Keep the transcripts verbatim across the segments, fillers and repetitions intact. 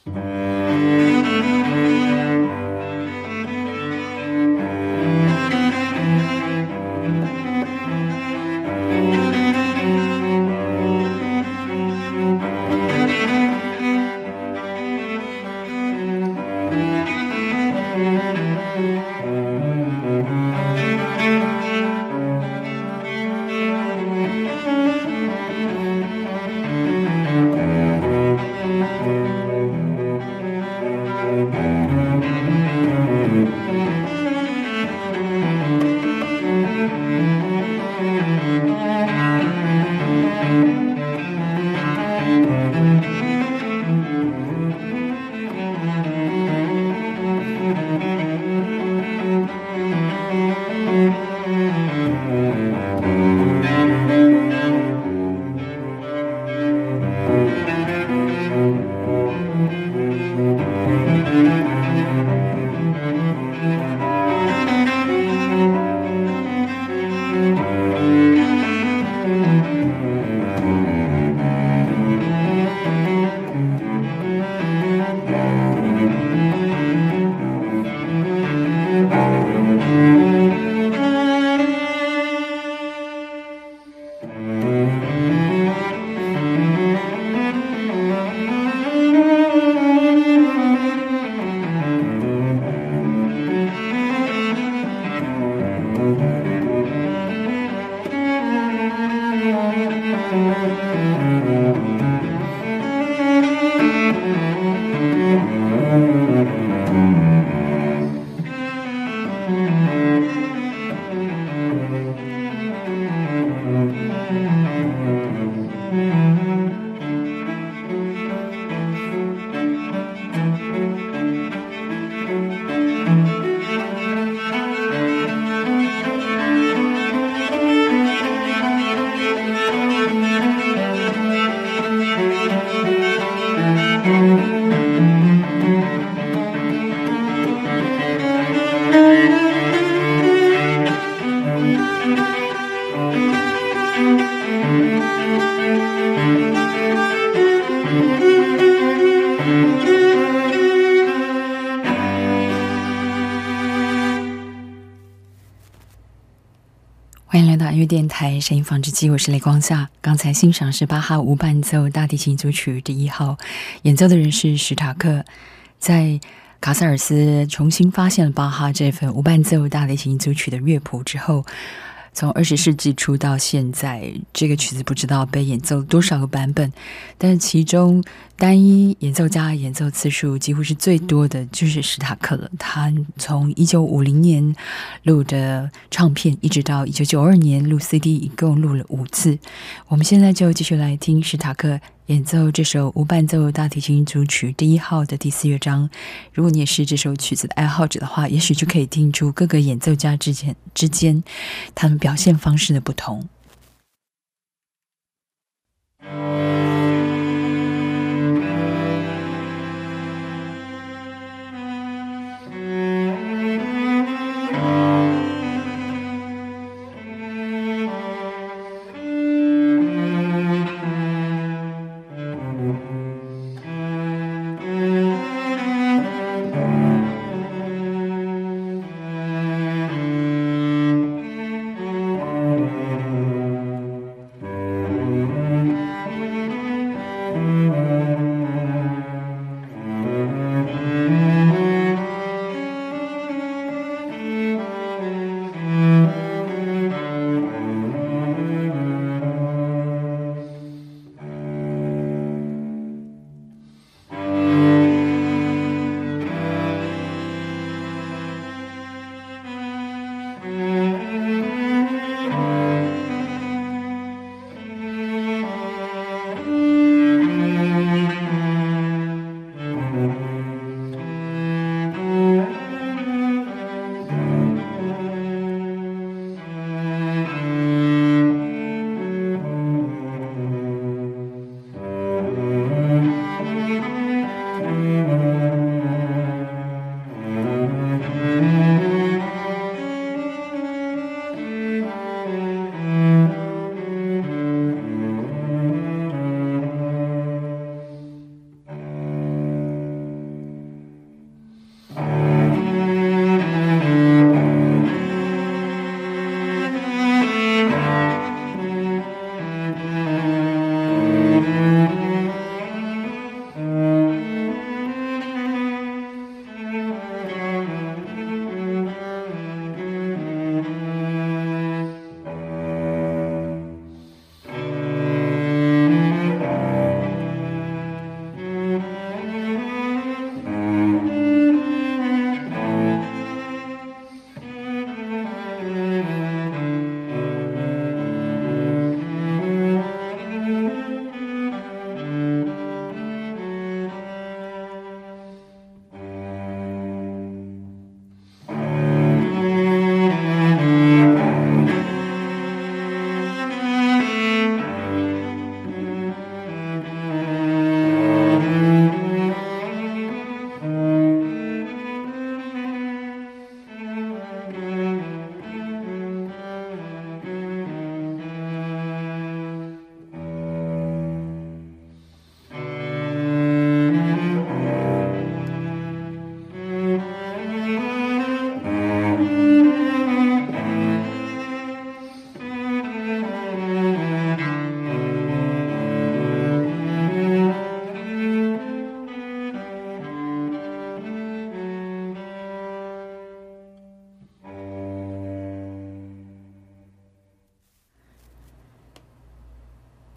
欢迎来到音乐电台声音纺织机，我是雷光夏。刚才欣赏是巴哈无伴奏大提琴组曲第一号，演奏的人是史塔克。在卡萨尔斯重新发现了巴哈这份无伴奏大提琴组曲的乐谱之后，从二十世纪初到现在，这个曲子不知道被演奏多少个版本，但其中单一演奏家演奏次数几乎是最多的就是史塔克了。他从一九五零年录的唱片一直到一九九二年录 C D， 一共录了五次。我们现在就继续来听史塔克演奏这首无伴奏大提琴组曲第一号的第四乐章。如果你也是这首曲子的爱好者的话，也许就可以听出各个演奏家之间之间他们表现方式的不同。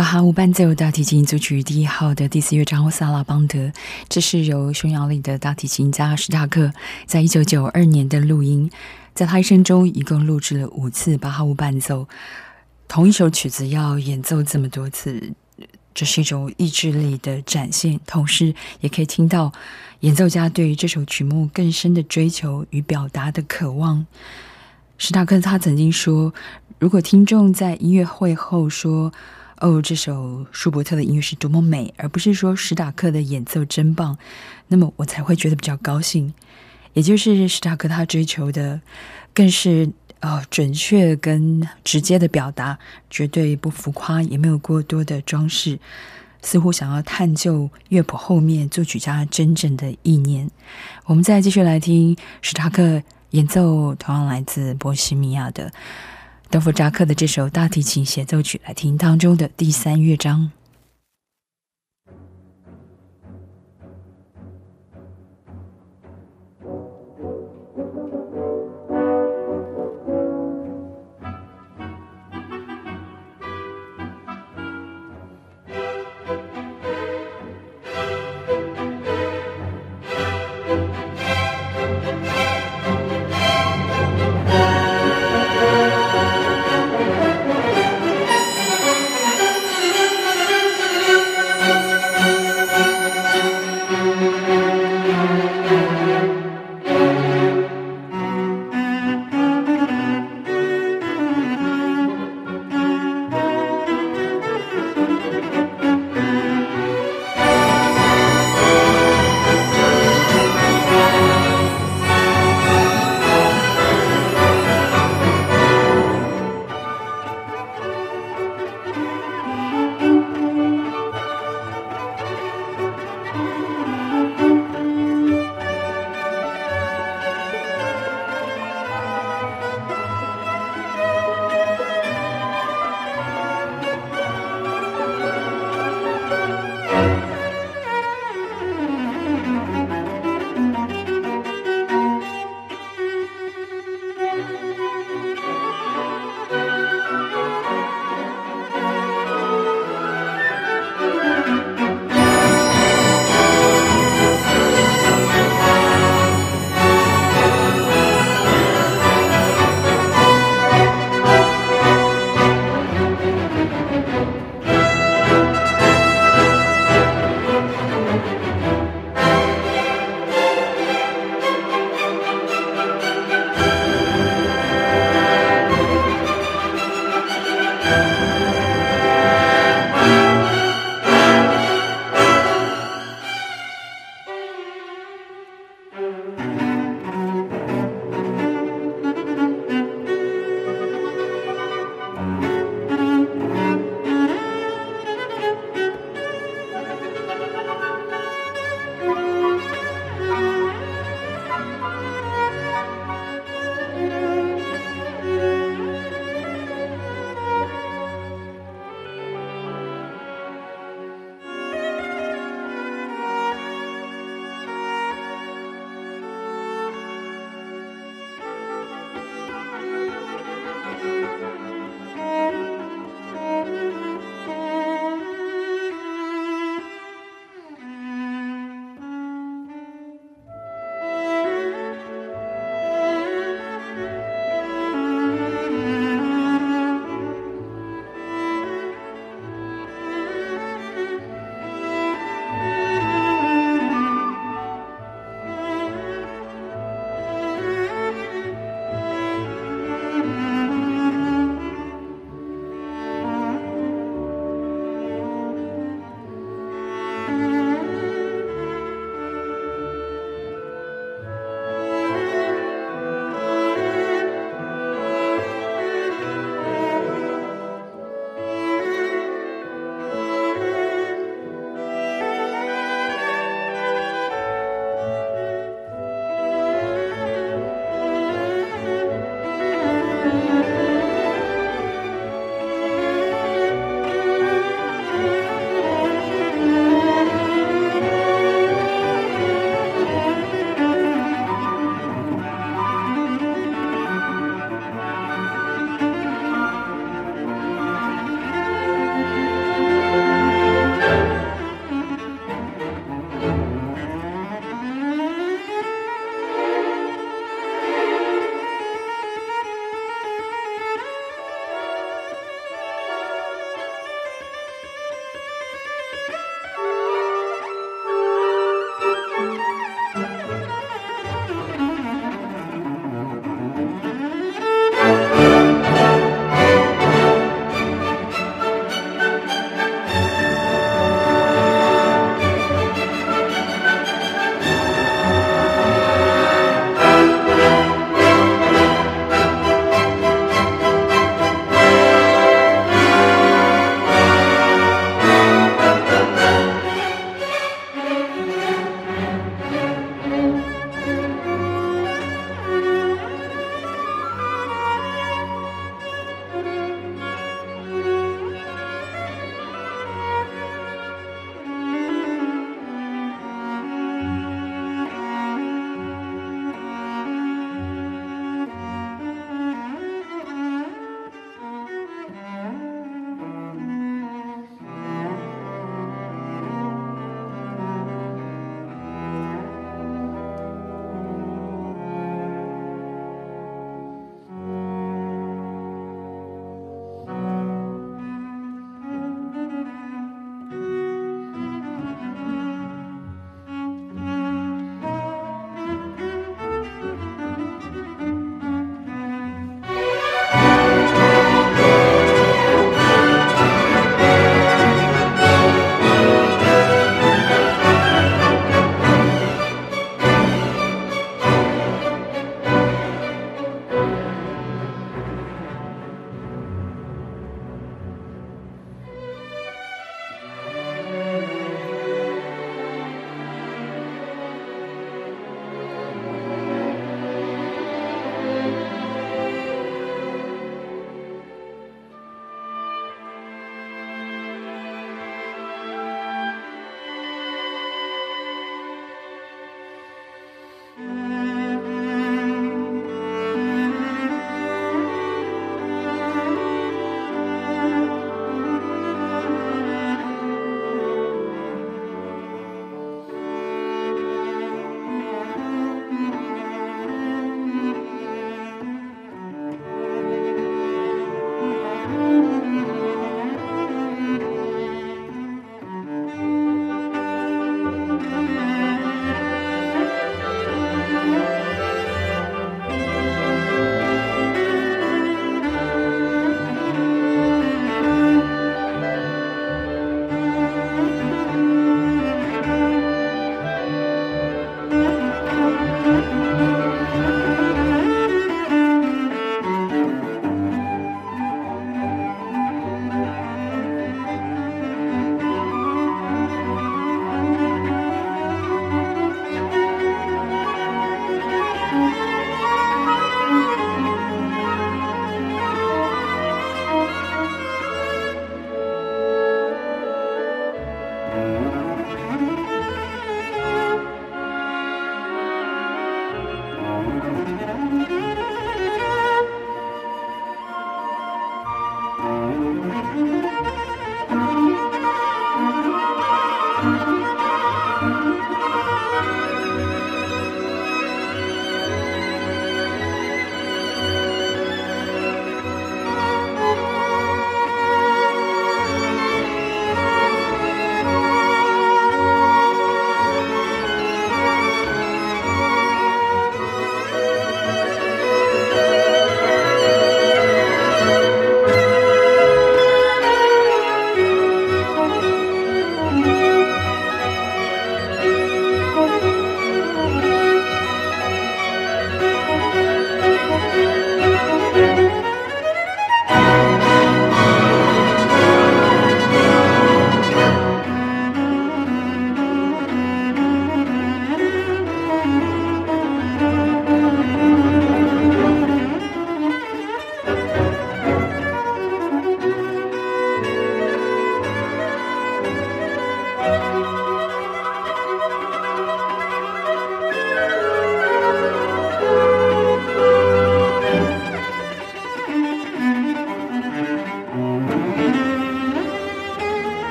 巴哈无伴奏大提琴组曲第一号的第四乐章萨拉邦德，这是由匈牙利的大提琴家史塔克在一九九二年的录音，在他一生中一共录制了五次巴哈无伴奏，同一首曲子要演奏这么多次，这是一种意志力的展现，同时也可以听到演奏家对于这首曲目更深的追求与表达的渴望。史塔克他曾经说，如果听众在音乐会后说哦，这首舒伯特的音乐是多么美，而不是说史塔克的演奏真棒，那么我才会觉得比较高兴。也就是史塔克他追求的更是呃准确跟直接的表达，绝对不浮夸，也没有过多的装饰，似乎想要探究乐谱后面作曲家真正的意念。我们再继续来听史塔克演奏同样来自波西米亚的德弗扎克的这首大提琴协奏曲，来听当中的第三乐章。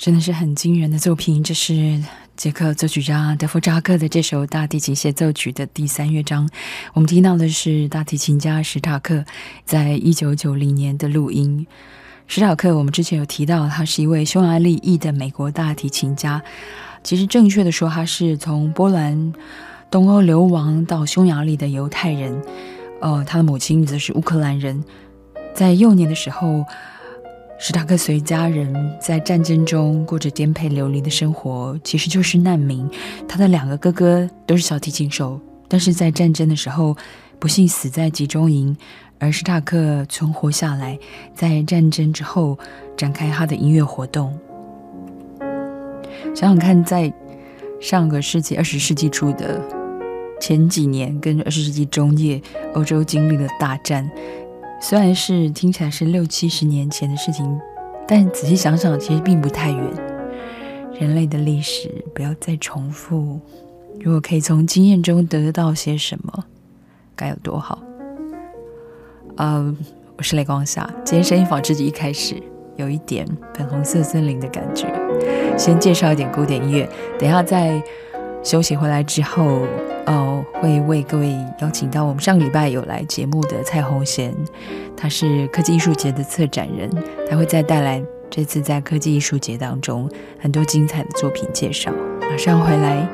真的是很惊人的作品。这是捷克作曲家德弗扎克的这首大提琴协奏曲的第三乐章。我们听到的是大提琴家史塔克在一九九零年的录音。史塔克我们之前有提到，他是一位匈牙利裔的美国大提琴家。其实正确的说，他是从波兰东欧流亡到匈牙利的犹太人。呃，他的母亲则是乌克兰人。在幼年的时候，史塔克随家人在战争中过着颠沛流离的生活，其实就是难民。他的两个哥哥都是小提琴手，但是在战争的时候不幸死在集中营，而史塔克存活下来，在战争之后展开他的音乐活动。想想看，在上个世纪二十世纪初的前几年跟二十世纪中叶，欧洲经历了大战，虽然是听起来是六七十年前的事情，但仔细想想其实并不太远。人类的历史不要再重复，如果可以从经验中得到些什么，该有多好。呃，我是雷光夏，今天声音纺织机一开始有一点粉红色森林的感觉，先介绍一点古典音乐，等一下在休息回来之后哦，会为各位邀请到我们上个礼拜有来节目的蔡宏贤，他是科技艺术节的策展人，他会再带来这次在科技艺术节当中很多精彩的作品介绍。马上回来。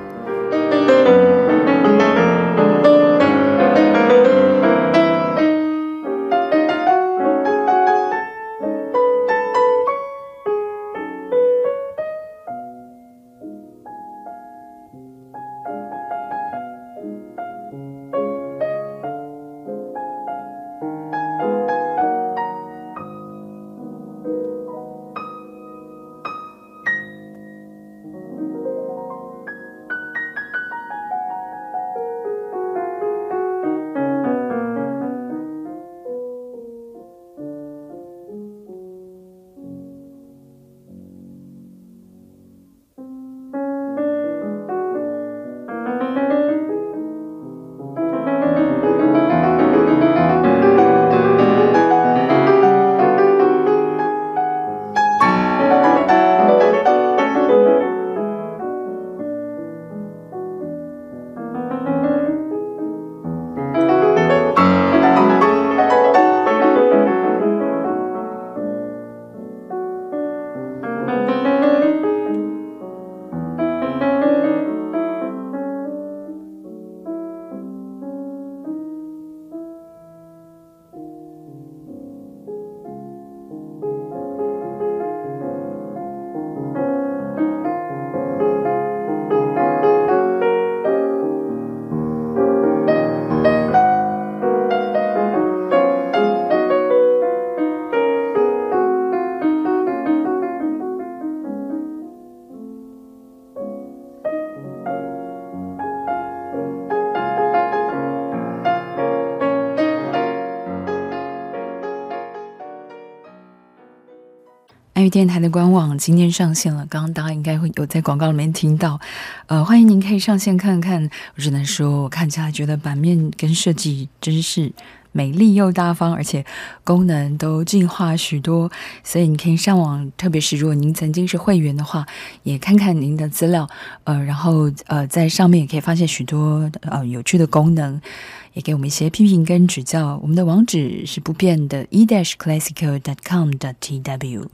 爱乐电台的官网今天上线了，刚刚大家应该会有在广告里面听到，呃，欢迎您可以上线看看。我只能说，我看起来觉得版面跟设计真是美丽又大方，而且功能都进化许多，所以你可以上网，特别是如果您曾经是会员的话，也看看您的资料，呃，然后呃，在上面也可以发现许多呃有趣的功能，也给我们一些批评跟指教。我们的网址是不变的 e dash classical dot com dot t w。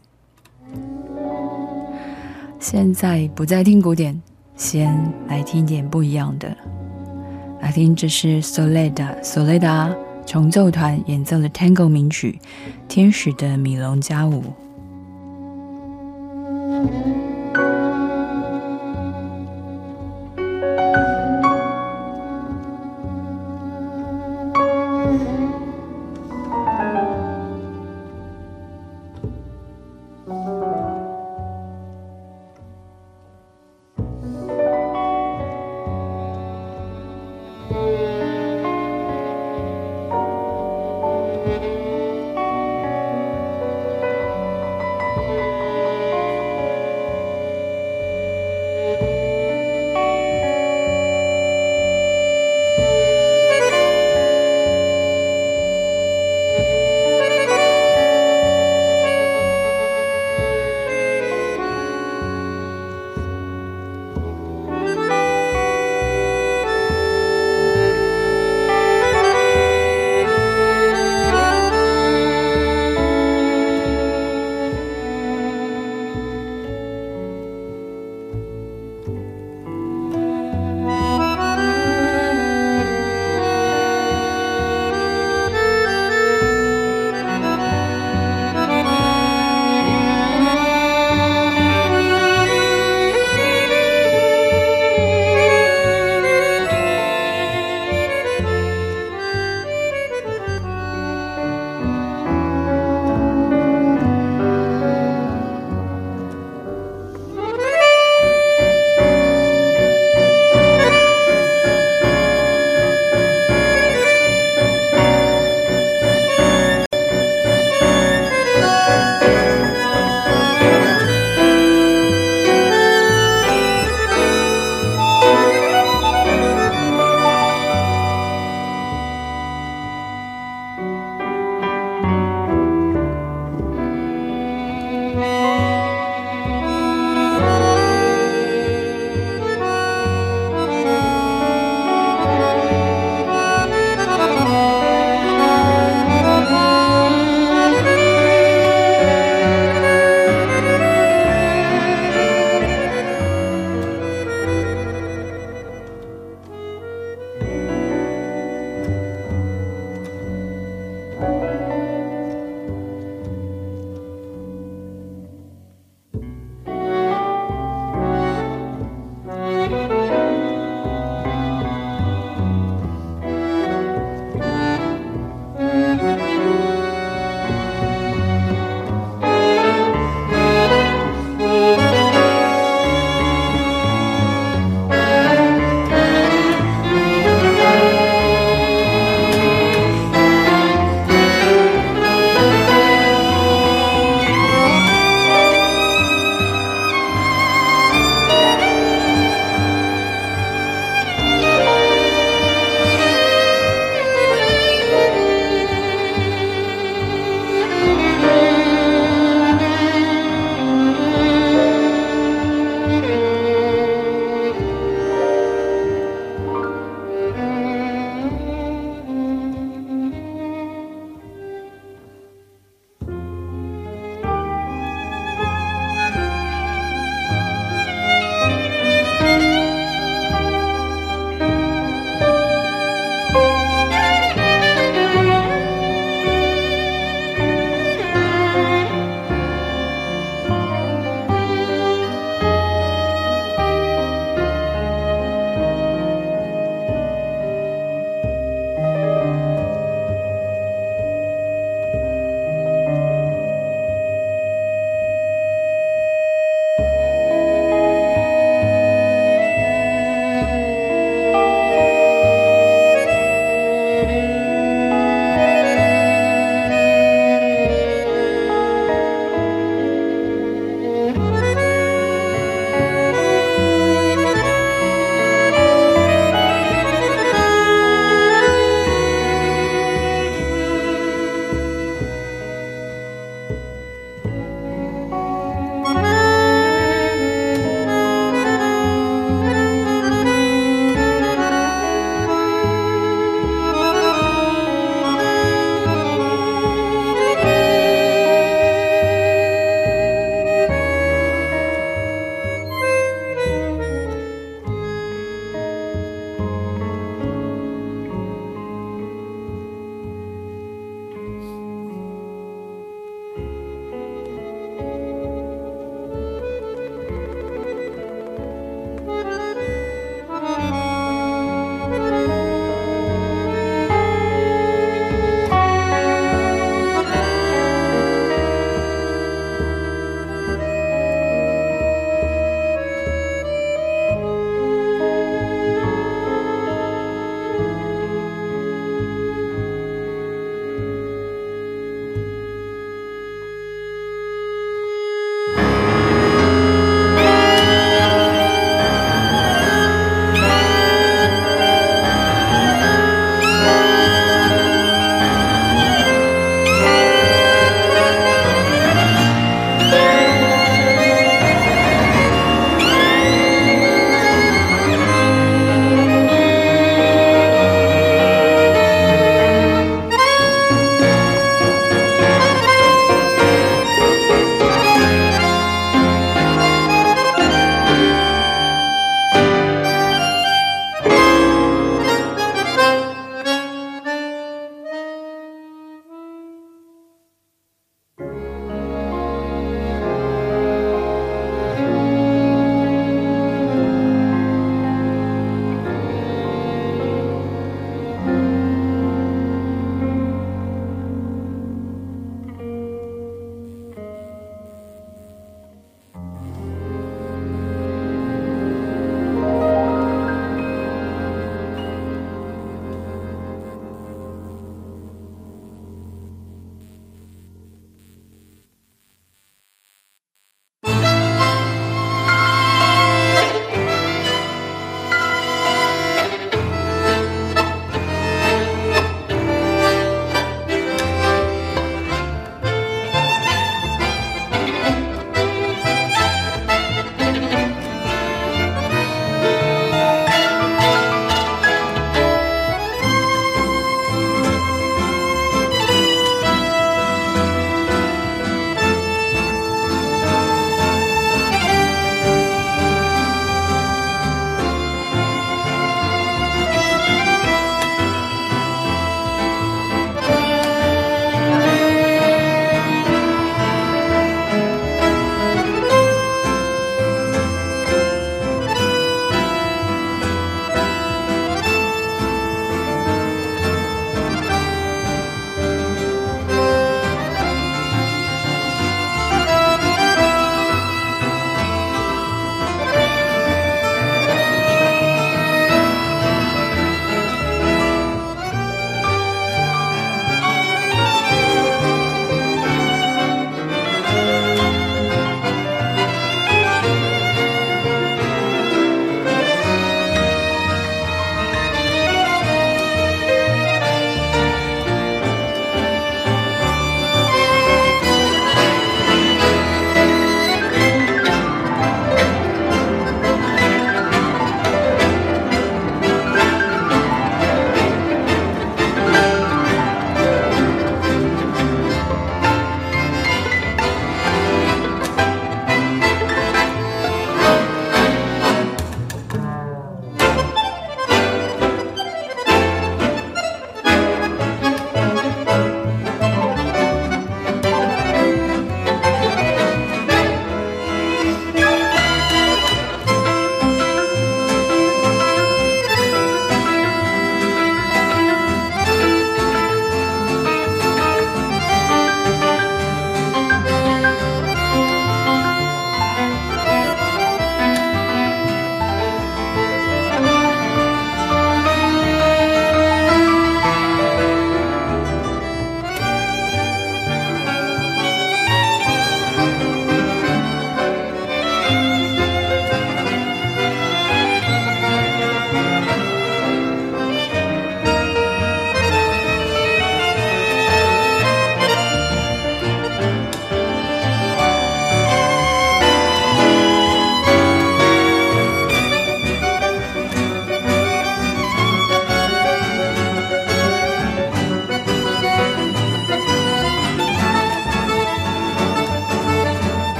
现在不再听古典，先来听一点不一样的。来听，这是 Soledad Soledad 重奏团演奏的 Tango 名曲《天使的米隆加舞》。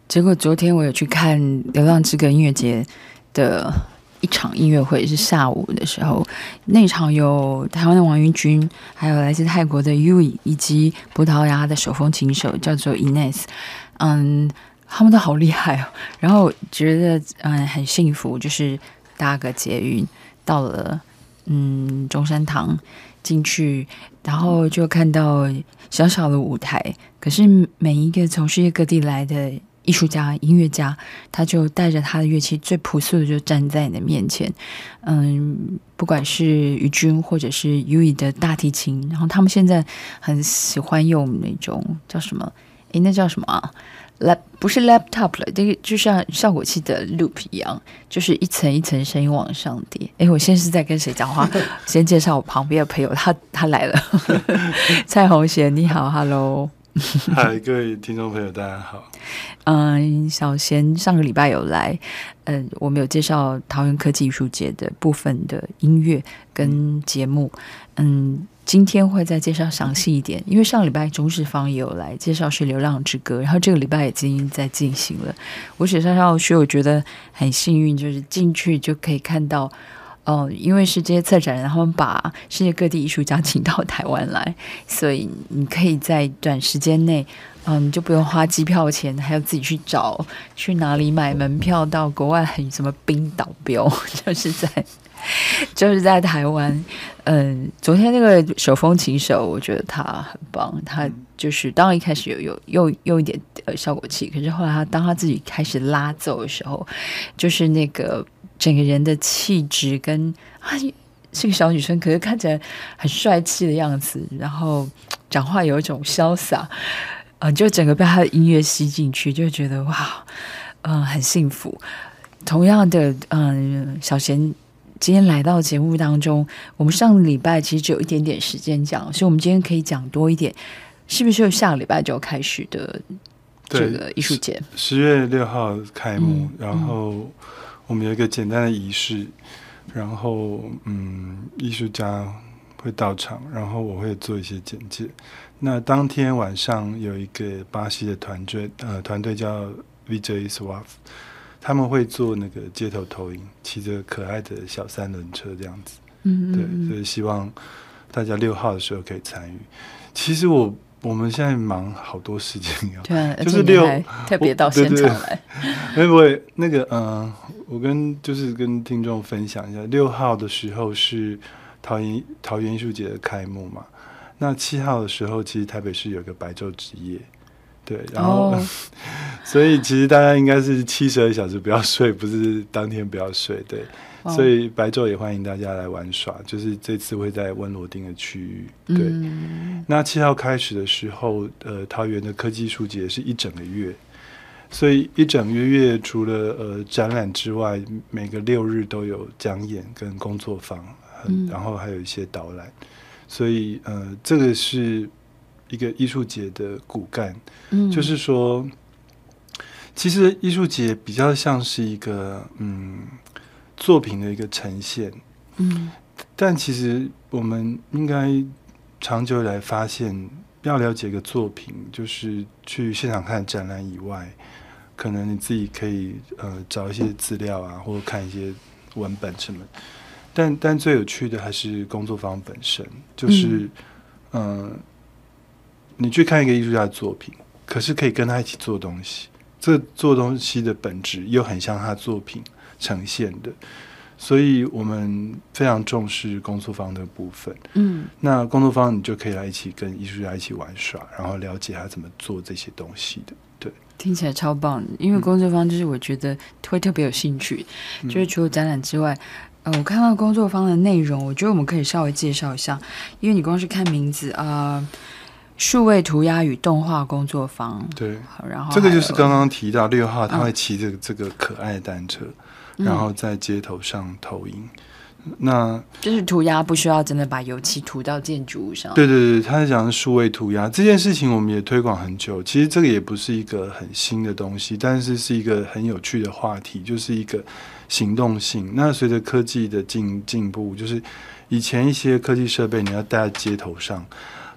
结果昨天我有去看流浪之歌音乐节的一场音乐会，是下午的时候，那场有台湾的王云君，还有来自泰国的 Yui， 以及葡萄牙的手风琴手叫做 Ines， 嗯，他们都好厉害哦。然后觉得嗯很幸福，就是搭个捷运到了嗯中山堂进去，然后就看到小小的舞台，可是每一个从世界各地来的艺术家、音乐家，他就带着他的乐器，最朴素的就站在你的面前。嗯，不管是于君或者是 Yui 的大提琴，然后他们现在很喜欢用那种叫什么？诶，那叫什么啊？Lap 不是 laptop 了，这个就像效果器的 loop 一样，就是一层一层声音往上叠。诶，我现在是在跟谁讲话？先介绍我旁边的朋友，他他来了，蔡宏贤，你好 ，Hello。 嗨，各位听众朋友，大家好。 嗯，小贤上个礼拜有来，嗯，我们有介绍桃园科技艺术节的部分的音乐跟节目，嗯，今天会再介绍详细一点，因为上个礼拜中视方也有来介绍是《流浪之歌》，然后这个礼拜已经在进行了。我写上上去，我觉得很幸运，就是进去就可以看到。哦，因为是这些策展人，他们把世界各地艺术家请到台湾来，所以你可以在短时间内，嗯，你就不用花机票钱，还要自己去找去哪里买门票到国外，很什么冰岛标，就是在就是在台湾。嗯，昨天那个手风琴手，我觉得他很棒，他就是当然一开始有有用用一点呃效果器，可是后来他当他自己开始拉奏的时候，就是那个。整个人的气质跟啊是个小女生，可是看起来很帅气的样子，然后讲话有一种潇洒，呃，就整个被她的音乐吸进去，就觉得哇，嗯、呃，很幸福。同样的，嗯、呃，小贤今天来到节目当中，我们上个礼拜其实只有一点点时间讲，所以我们今天可以讲多一点，是不是有下个礼拜就开始的这个艺术节？ 十月六号开幕， 嗯、 然后。嗯我们有一个简单的仪式，然后嗯，艺术家会到场，然后我会做一些简介。那当天晚上有一个巴西的团队，呃，团队叫 V J Swaf， 他们会做那个街头投影，骑着可爱的小三轮车这样子。嗯，对，所以希望大家六号的时候可以参与。其实我。我们现在忙好多事情要， 对啊， 就是六特别到现场来。 会不会那个嗯、呃，我跟就是跟听众分享一下，六号的时候是桃园桃园艺术节的开幕嘛？那七号的时候，其实台北市有个白昼之夜，对，然后、哦、所以其实大家应该是七十二小时不要睡，不是当天不要睡，对。Oh. 所以白昼也欢迎大家来玩耍，就是这次会在温罗丁的区域。对，嗯、那七号开始的时候，呃，桃园的科技艺术节是一整个月，所以一整个月除了呃展览之外，每个六日都有讲演跟工作坊，嗯、然后还有一些导览，所以呃，这个是一个艺术节的骨干，嗯、就是说，其实艺术节比较像是一个嗯。作品的一个呈现，嗯，但其实我们应该长久以来发现，要了解一个作品，就是去现场看展览以外，可能你自己可以呃找一些资料啊，或者看一些文本什么，但但最有趣的还是工作坊本身，就是嗯、呃，你去看一个艺术家的作品，可是可以跟他一起做东西，这做东西的本质又很像他作品呈现的，所以我们非常重视工作坊的部分。嗯，那工作坊你就可以来一起跟艺术家一起玩耍，然后了解他怎么做这些东西的。对， 听起来超棒，因为工作坊就是我觉得会特别有兴趣，嗯、就是除了展览之外。呃，我看到工作坊的内容，我觉得我们可以稍微介绍一下，因为你光是看名字啊。呃数位涂鸦与动画工作坊， 对， 然后这个就是刚刚提到六号他会骑这个、嗯、这个可爱的单车，然后在街头上投影。嗯、那就是涂鸦不需要真的把油漆涂到建筑物上。 对对对，他在讲数位涂鸦这件事情，我们也推广很久。其实这个也不是一个很新的东西，但是是一个很有趣的话题，就是一个行动性。那随着科技的进进步，就是以前一些科技设备你要带在街头上。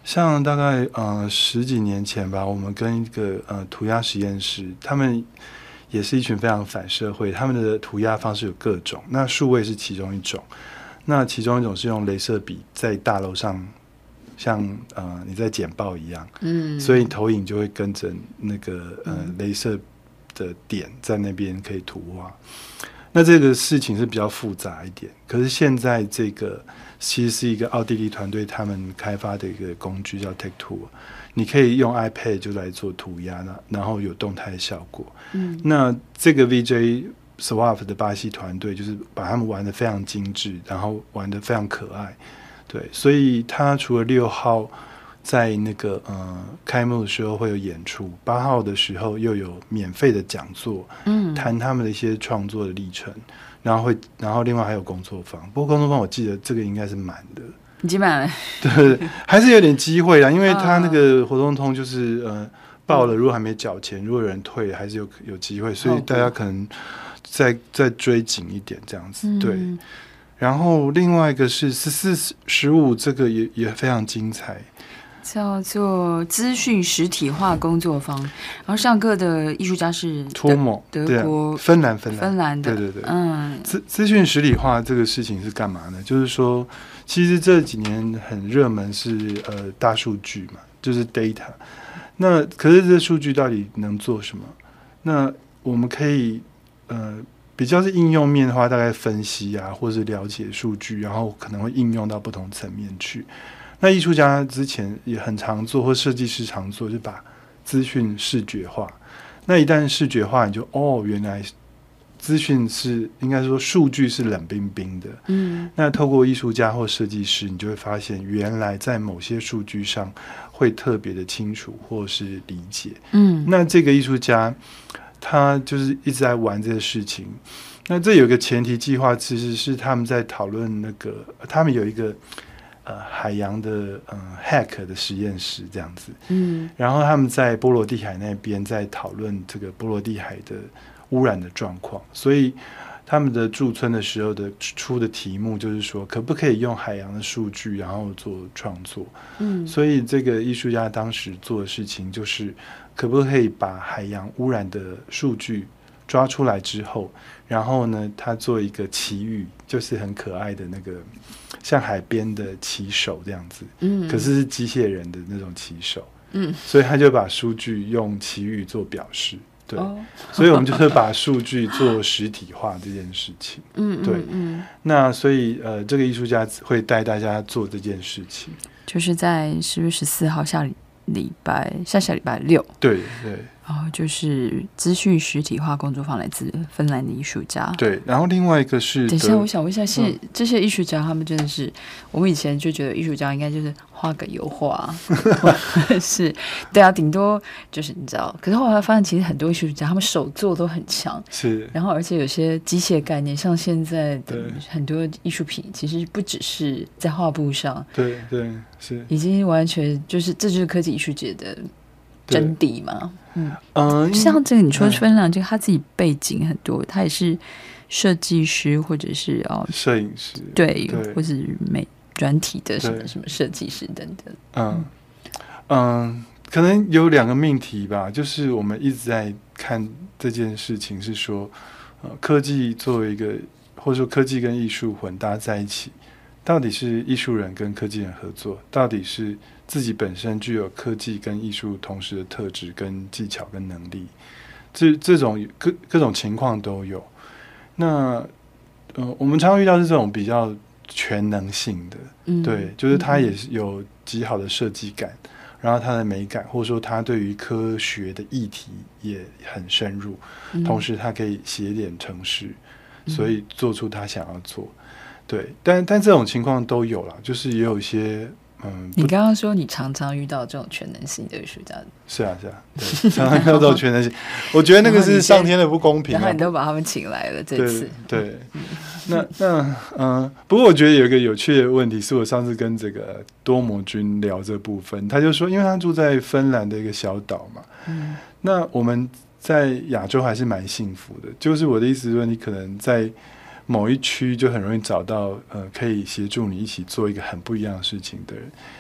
像大概呃十几年前吧，我们跟一个呃涂鸦实验室，他们也是一群非常反社会，他们的涂鸦方式有各种，那数位是其中一种，那其中一种是用雷射笔在大楼上，像呃你在剪报一样，嗯，所以投影就会跟着那个呃雷射的点在那边可以涂画。那这个事情是比较复杂一点，可是现在这个其实是一个奥地利团队他们开发的一个工具叫 TechTool， 你可以用 iPad 就来做涂鸦，然后有动态效果。嗯，那这个 V J Swap 的巴西团队就是把他们玩得非常精致，然后玩得非常可爱。对，所以他除了六号在那个呃开幕的时候会有演出，八号的时候又有免费的讲座，嗯，谈他们的一些创作的历程，然后会，然后另外还有工作坊。不过工作坊我记得这个应该是满的， 已经满了， 对，还是有点机会啦，因为他那个活动通就是呃报了，如果还没缴钱，如果有人退，还是有有机会，所以大家可能再再追紧一点这样子，嗯、对。然后另外一个是十四十五，这个也也非常精彩。 叫做资讯实体化工作坊，然后上课的艺术家是托莫， 德国、 啊、芬兰、芬兰、 芬兰的， 对对对， 嗯， 资资讯实体化这个事情是干嘛呢？就是说，其实这几年很热门是呃大数据嘛，就是 data。那可是这数据到底能做什么？那我们可以呃比较是应用面的话，大概分析啊，或是了解数据，然后可能会应用到不同层面去。那艺术家之前也很常做，或设计师常做，就把资讯视觉化。那一旦视觉化，你就哦，原来资讯是应该说数据是冷冰冰的。嗯，那透过艺术家或设计师，你就会发现，原来在某些数据上会特别的清楚或是理解。嗯，那这个艺术家他就是一直在玩这个事情。那这有一个前提计划，其实是他们在讨论那个，他们有一个。呃，海洋的呃 hack 的实验室这样子，嗯，然后他们在波罗的海那边在讨论这个波罗的海的污染的状况，所以他们的驻村的时候的出的题目就是说，可不可以用海洋的数据然后做创作？嗯，所以这个艺术家当时做的事情就是，可不可以把海洋污染的数据抓出来之后，然后呢，他做一个旗语，就是很可爱的那个。像海边的骑手这样子，嗯，可是是机械人的那种骑手，嗯，所以他就把数据用旗语做表示，对，哦、所以我们就是把数据做实体化这件事情，嗯，对，嗯，那所以呃，这个艺术家会带大家做这件事情， 就是在十月十四号下礼拜下下礼拜六， 对对。 然后就是资讯实体化工作坊，来自芬兰的艺术家。 对，然后另外一个是， 等一下，我想问一下，现、嗯、这些艺术家，他们真的是，我们以前就觉得艺术家应该就是画个油画，是，对啊，顶多就是你知道，可是后来发现，其实很多艺术家他们手作都很强， 是， 然后而且有些机械概念，像现在的很多艺术品，其实不只是在画布上， 对对是， 已经完全就是这就是科技艺术界的真谛嘛。嗯， 嗯， 像这个你说芬兰，这个他自己背景很多，他也是设计师或者是哦摄影师， 对，对或者是美软体的什么什么设计师等等。 嗯嗯，可能有两个命题吧，就是我们一直在看这件事情，是说，呃，科技作为一个，或者说科技跟艺术混搭在一起，到底是艺术人跟科技人合作，到底是自己本身具有科技跟艺术同时的特质跟技巧跟能力，这这种各各种情况都有。那呃，我们常常遇到是这种比较全能性的，嗯、对，就是他也是有极好的设计感，然后他的美感，或者说他对于科学的议题也很深入，嗯、同时他可以写一点程式，所以做出他想要做。对，但但这种情况都有啦，就是也有一些。嗯， 你刚刚说你常常遇到这种全能性的艺术家， 是啊是啊，对，常常遇到这种全能性，我觉得那个是上天的不公平、啊， 然后你都把他们请来了这次， 对，对那那嗯、呃，不过我觉得有一个有趣的问题，是我上次跟这个多摩君聊这部分，他就说，因为他住在芬兰的一个小岛嘛，嗯，那我们在亚洲还是蛮幸福的，就是我的意思是说，你可能在某一区就很容易找到呃可以协助你一起做一个很不一样的事情的人。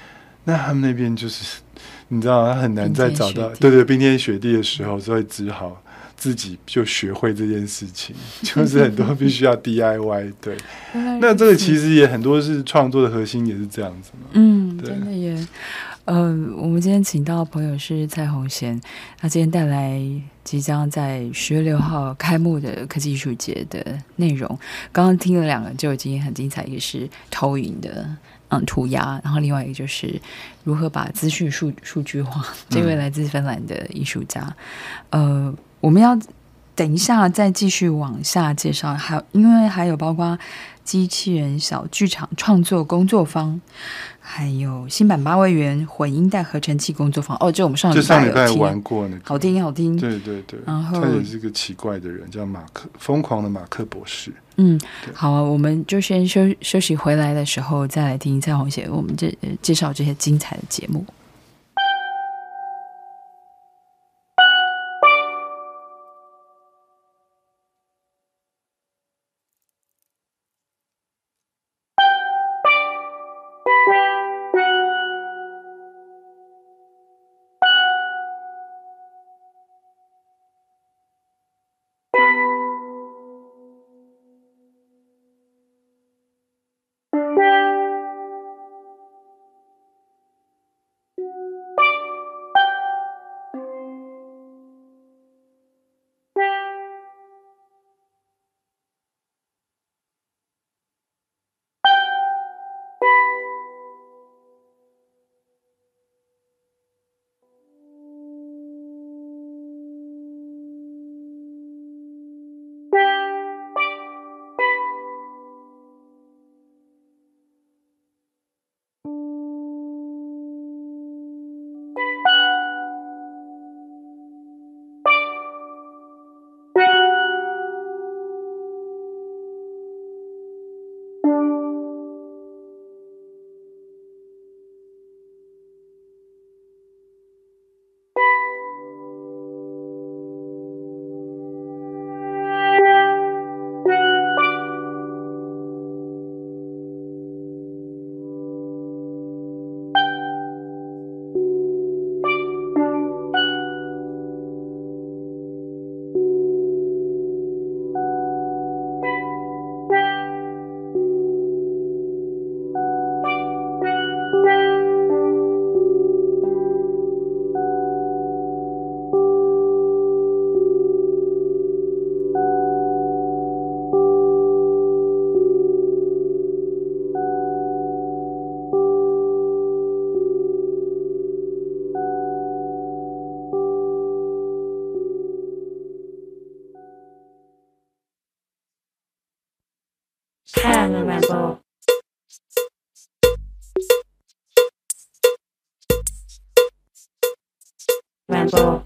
那他们那边就是你知道，他很难再找到，对对，冰天雪地的时候，所以只好自己就学会这件事情，就是很多必须要 D I Y。对，那这个其实也很多是创作的核心，也是这样子嘛。 嗯，真的耶。呃，我们今天请到的朋友是蔡宏贤，他今天带来即将在十月六号开幕的科技艺术节的内容。刚刚听了两个就已经很精彩，一个是投影的嗯涂鸦，然后另外一个就是如何把资讯数数据化。这位来自芬兰的艺术家，嗯、呃，我们要等一下再继续往下介绍，还有因为还有包括机器人小剧场创作工作坊，还有新版八位元混音带合成器工作坊。哦，这我们上礼拜有听， 就上礼拜玩过那个， 好听好听。 对对对，然后他也是个奇怪的人，叫马克，疯狂的马克博士。 嗯，好啊，我们就先休休息，回来的时候再来听蔡宏贤我们这介绍这些精彩的节目。 Ramble. Ramble.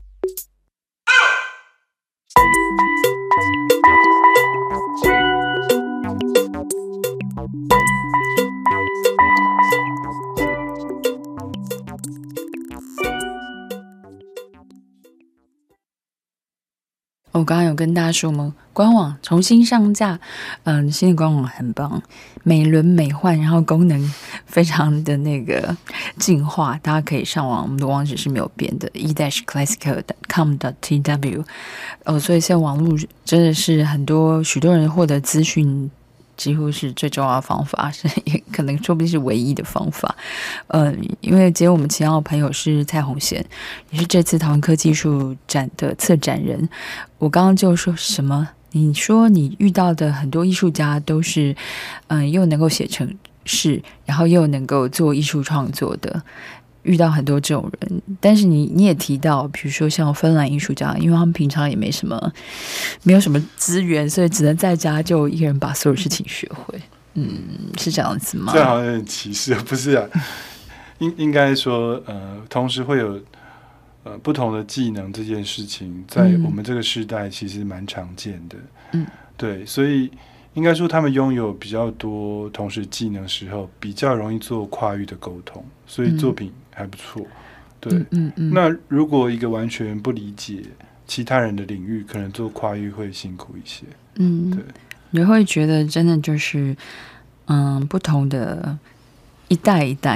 我刚刚有跟大家说，我们官网重新上架，嗯，新的官网很棒，美轮美奂，然后功能非常的那个进化，大家可以上网，我们的网址是没有变的 e dash classical dot com dot t w。哦，所以现在网络真的是很多许多人获得资讯，几乎是最重要的方法，是也可能说不定是唯一的方法。呃，因为今天我们请到的朋友是蔡宏贤，也是这次台湾科技艺术展的策展人。我刚刚就说什么？你说你遇到的很多艺术家都是，嗯、呃，又能够写程式，然后又能够做艺术创作的。遇到很多这种人，但是你你也提到，比如说像芬兰艺术家，因为他们平常也没什么，没有什么资源，所以只能在家就一个人把所有事情学会。嗯，是这样子吗？ 这好像有点歧视，不是啊？应应该说，呃，同时会有呃不同的技能这件事情，在我们这个时代其实蛮常见的。嗯，对，所以应该说他们拥有比较多同时技能的时候，比较容易做跨域的沟通，所以作品还不错。对，嗯嗯嗯。那如果一个完全不理解其他人的领域，可能做跨域会辛苦一些。嗯，对。 你会觉得真的就是，嗯，不同的一代一代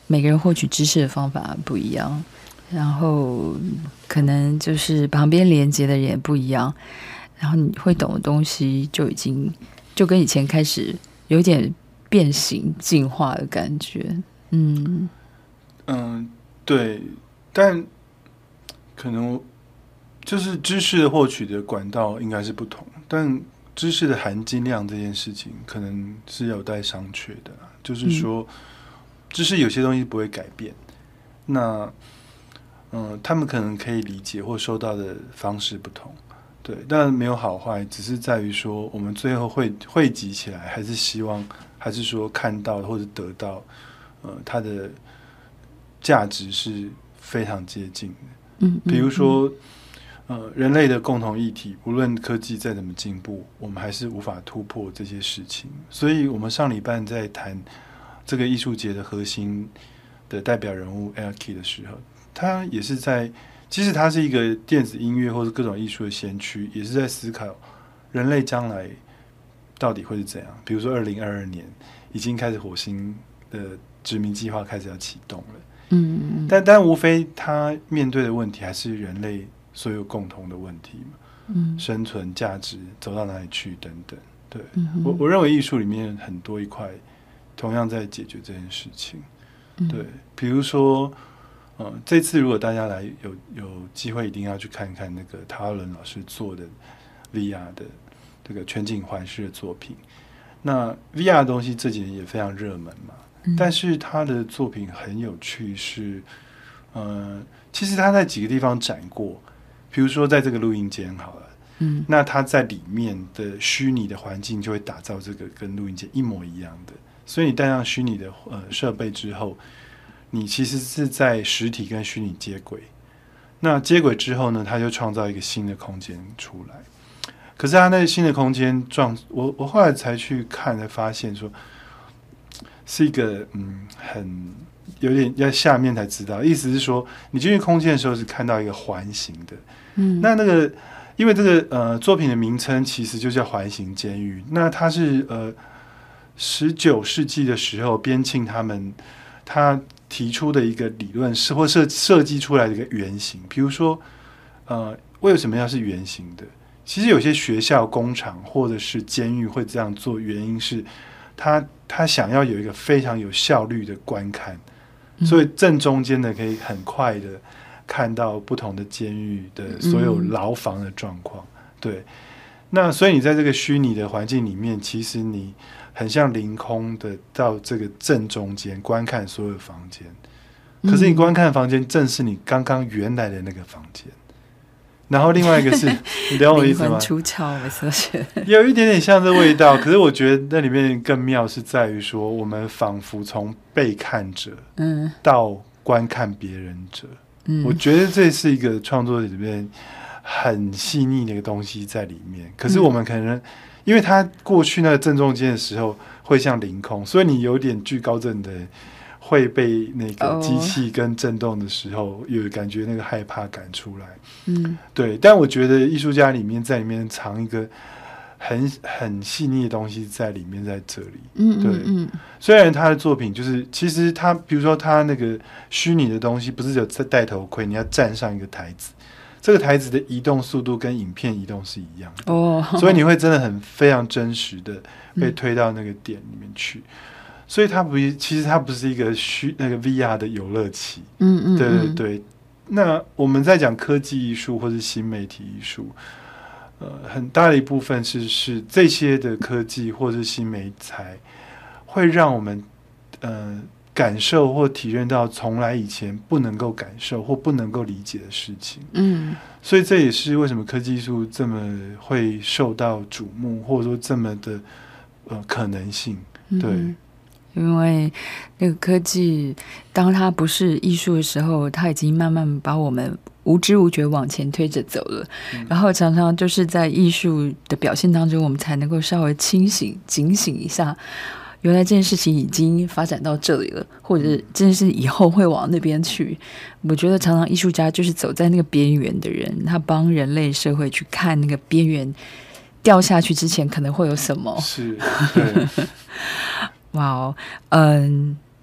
每个人获取知识的方法不一样，然后可能就是旁边连接的人也不一样，然后你会懂的东西就已经就跟以前开始有点变形进化的感觉。嗯嗯，对，但可能就是知识的获取的管道应该是不同，但知识的含金量这件事情可能是有待商榷的。就是说，嗯、知识有些东西不会改变，那嗯，他们可能可以理解或收到的方式不同，对，但没有好坏，只是在于说我们最后汇汇集起来，还是希望，还是说看到或者得到，呃，它的价值是非常接近的。嗯，比如说。呃，人类的共同议题，无论科技再怎么进步，我们还是无法突破这些事情。所以，我们上礼拜在谈这个艺术节的核心的代表人物 Aoki 的时候，他也是在，其实他是一个电子音乐或者各种艺术的先驱，也是在思考人类将来到底会是怎样。比如说，二零二二年已经开始火星的殖民计划开始要启动了，嗯嗯嗯，但但无非他面对的问题还是人类所有共同的问题嘛，嗯，生存价值走到哪里去等等，对，嗯、我我认为艺术里面很多一块同样在解决这件事情，嗯、对，比如说，呃，这次如果大家来有有机会，一定要去看看那个陶耀伦老师做的 V R 的这个全景环视的作品。那 V R 的东西这几年也非常热门嘛，嗯、但是他的作品很有趣是，呃，其实他在几个地方展过。比如说在这个录音间好了，嗯，那他在里面的虚拟的环境就会打造这个跟录音间一模一样的，所以你带上虚拟的呃设备之后，你其实是在实体跟虚拟接轨，那接轨之后呢，他就创造一个新的空间出来。可是他那个新的空间状，我我后来才去看，才发现说是一个嗯很有点要下面才知道，意思是说你进去空间的时候是看到一个环形的。嗯，那那个，因为这个呃作品的名称其实就叫环形监狱，那它是呃十九世纪的时候边沁他们他提出的一个理论，是或设设计出来的一个原型。比如说，呃，为什么要是圆形的？其实有些学校、工厂或者是监狱会这样做，原因是他他想要有一个非常有效率的观看，所以正中间的可以很快的看到不同的监狱的所有牢房的状况，嗯、对。那所以你在这个虚拟的环境里面，其实你很像凌空的到这个正中间观看所有房间，可是你观看的房间正是你刚刚原来的那个房间。然后另外一个是，你懂我意思吗？灵魂出窍，我所觉得有一点点像这味道。可是我觉得那里面更妙是在于说，我们仿佛从被看者，嗯，到观看别人者。嗯，我觉得这是一个创作里面很细腻的一个东西在里面。可是我们可能，嗯、因为它过去那个正中间的时候会像凌空，所以你有点惧高症的会被那个机器跟震动的时候，有感觉那个害怕感出来。嗯，对。但我觉得艺术家里面在里面藏一个很很细腻的东西在里面，在这里。嗯，对。嗯，虽然他的作品就是，其实他比如说他那个虚拟的东西，不是只有在戴头盔，你要站上一个台子，这个台子的移动速度跟影片移动是一样的。哦，所以你会真的很非常真实的被推到那个点里面去。嗯，所以它不，其实它不是一个虚那个 V R 的游乐器。嗯嗯，对对对。那我们在讲科技艺术或是新媒体艺术，呃，很大的一部分是是这些的科技或是新媒材，会让我们呃感受或体验到从来以前不能够感受或不能够理解的事情。嗯，所以这也是为什么科技艺术这么会受到瞩目，或者说这么的呃可能性。对。嗯， 因为那个科技当它不是艺术的时候，它已经慢慢把我们无知无觉往前推着走了。嗯，然后常常就是在艺术的表现当中，我们才能够稍微清醒警醒一下，原来这件事情已经发展到这里了，或者这件事以后会往那边去。我觉得常常艺术家就是走在那个边缘的人，他帮人类社会去看那个边缘掉下去之前可能会有什么。 是，对。 哇哦，嗯，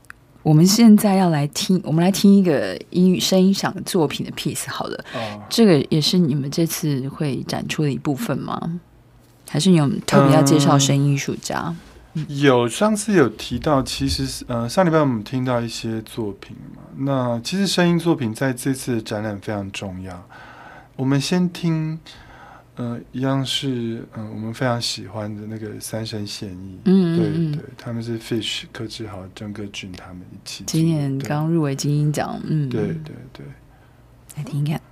我们现在要来听，我们来听一个音声音响作品的 piece 好了。哦，这个也是你们这次会展出的一部分吗？还是你有特别要介绍声音艺术家？ 嗯、有，上次有提到，其实呃上礼拜我们听到一些作品嘛，那其实声音作品在这次的展览非常重要。我们先听。呃，一样是嗯、呃，我们非常喜欢的那个三声现役，嗯，对对，他们是 Fish 柯志豪、郑歌俊他们一起， 今年刚入围金鹰奖，嗯， 对对对， 来听一看。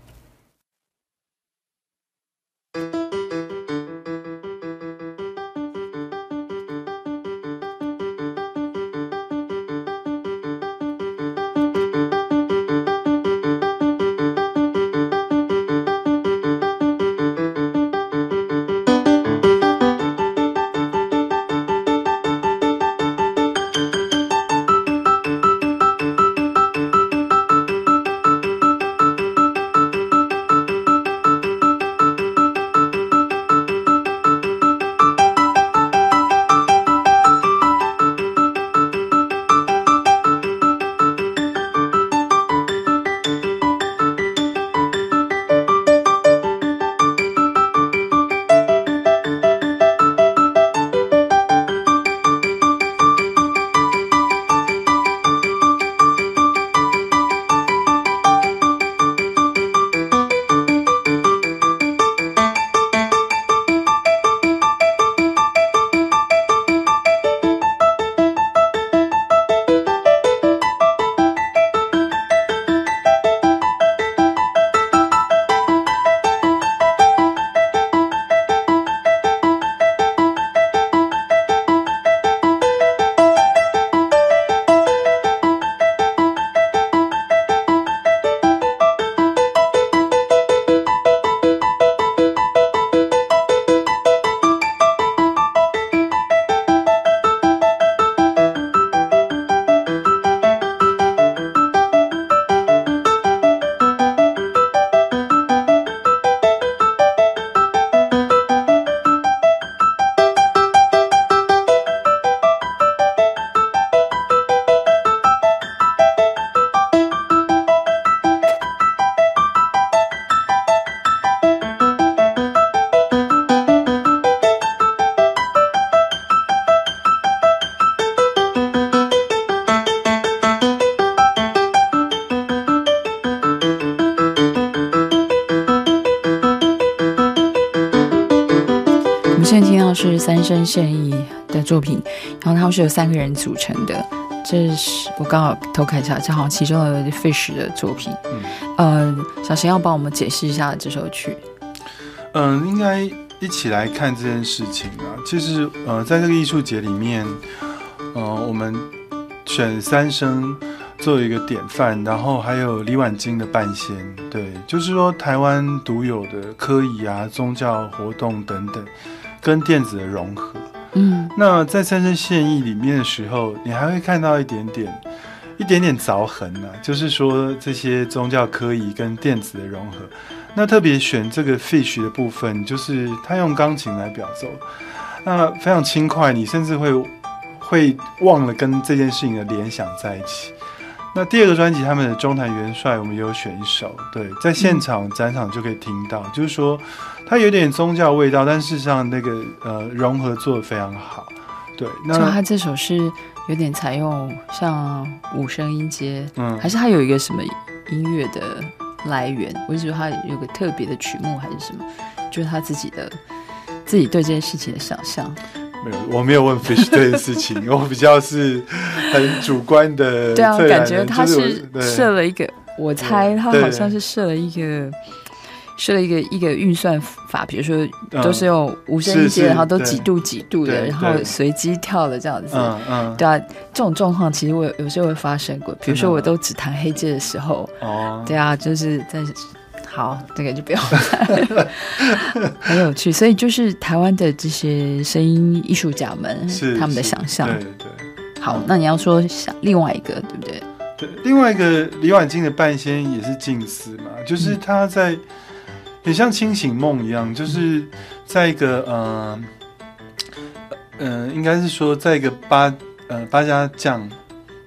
现在听到是三声现役的作品，然后它是由三个人组成的。这是我刚好偷看一下，这好像其中的 Fish 的作品。嗯，呃，小贤要帮我们解释一下这首曲。 嗯、呃，应该一起来看这件事情啊。其实呃，在这个艺术节里面，呃，我们选三声作为一个典范，然后还有李婉晶的半仙，对，就是说台湾独有的科仪啊、宗教活动等等，跟电子的融合。嗯，那在三声现役里面的时候，你还会看到一点点、一点点凿痕啊，就是说这些宗教科仪跟电子的融合。那特别选这个 Fish 的部分，就是他用钢琴来表奏，那非常轻快，你甚至会会忘了跟这件事情的联想在一起。那第二个专辑他们的中坛元帅我们也有选一首，对，在现场展场就可以听到，嗯、就是说它有点宗教味道，但事实上那个呃融合做得非常好，对。那就它这首是有点采用像五声音阶，嗯，还是它有一个什么音乐的来源？我是觉得它有个特别的曲目还是什么？就是他自己的自己对这件事情的想象。 没有，我没有问 Fish 这件事情，我比较是很主观的。 对啊，感觉他是设了一个，我猜他好像是设了一个，设了一个一个运算法，比如说都是用五声音阶，然后都几度几度的，然后随机跳的这样子。嗯嗯，对啊，这种状况其实我有有时候会发生过，比如说我都只弹黑阶的时候，哦，对啊，就是在。好，这个就不用了，很有趣。所以就是台湾的这些声音艺术家们，他们的想象。 对对。 好，那你要说想另外一个，对不对？ 对，另外一个李婉晶的半仙也是近似嘛，就是他在很像清醒梦一样，就是在一个呃呃，应该是说在一个八呃八家将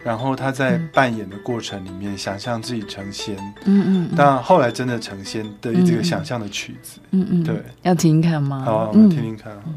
然后他在扮演的过程里面想象自己成仙， 嗯嗯， 但后来真的成仙的这个想象的曲子， 嗯嗯， 对， 要听听看吗？ 好啊，我们听听看好吧。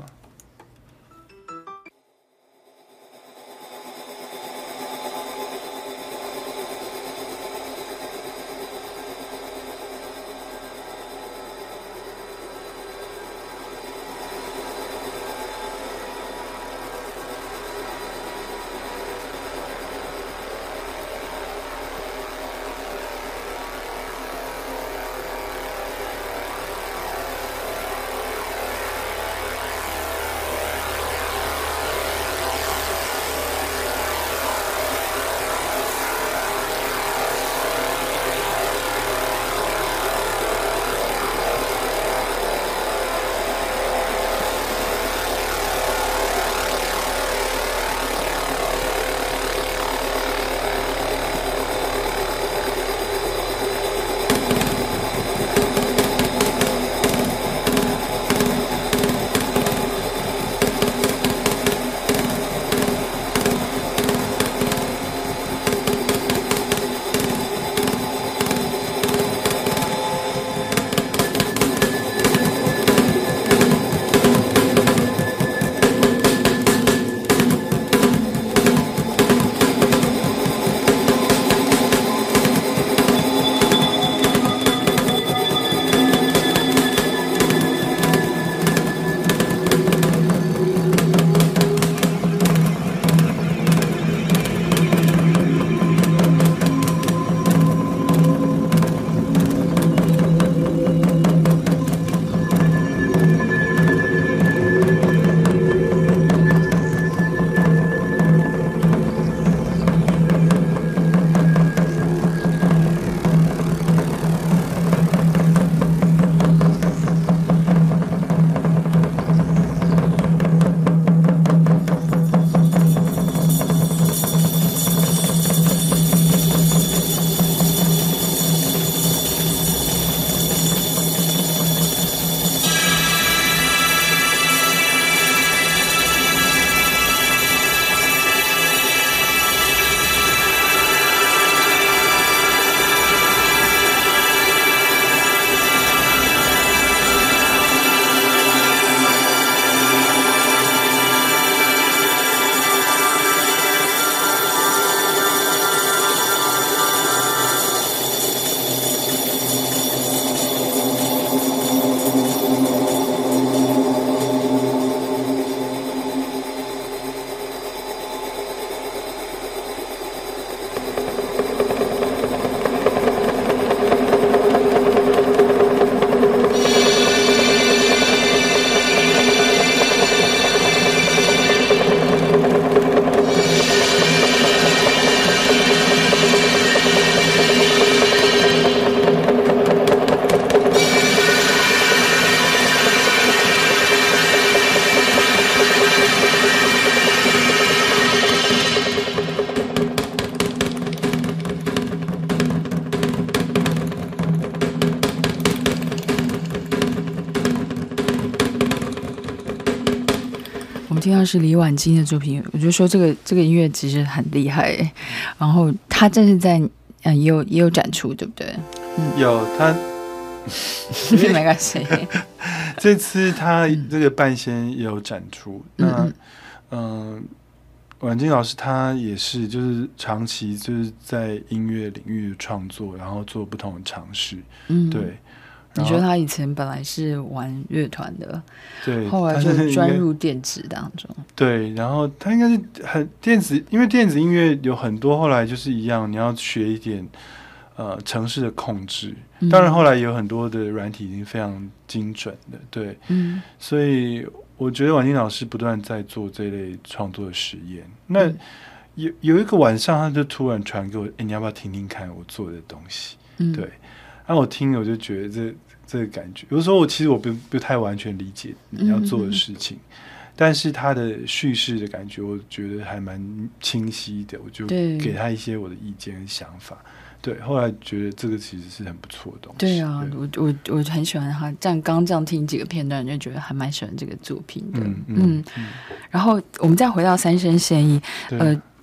听到是李婉晶的作品，我就说这个这个音乐其实很厉害，然后他这是在嗯也有也有展出，对不对？ 嗯、有他没关系。 这次他这个半仙也有展出，嗯、那嗯、呃，婉晶老师他也是就是长期就是在音乐领域创作，然后做不同的尝试，嗯，对。 你觉得他以前本来是玩乐团的， 对， 后来就钻入电子当中。 对，然后他应该是很电子，因为电子音乐有很多后来就是一样，你要学一点呃程式的控制。当然后来有很多的软体已经非常精准的，对，嗯，所以我觉得婉晶老师不断在做这类创作的实验。那有有一个晚上，他就突然传给我，哎，你要不要听听看我做的东西？嗯，对，然后我听了我就觉得这。这个感觉，有时候我其实我不不太完全理解你要做的事情，嗯、但是他的叙事的感觉，我觉得还蛮清晰的，我就给他一些我的意见跟想法。对，后来觉得这个其实是很不错的东西。 对啊，对我我我很喜欢他，这样刚这样听几个片段，就觉得还蛮喜欢这个作品的。嗯 嗯, 嗯，然后我们再回到三生现役，呃。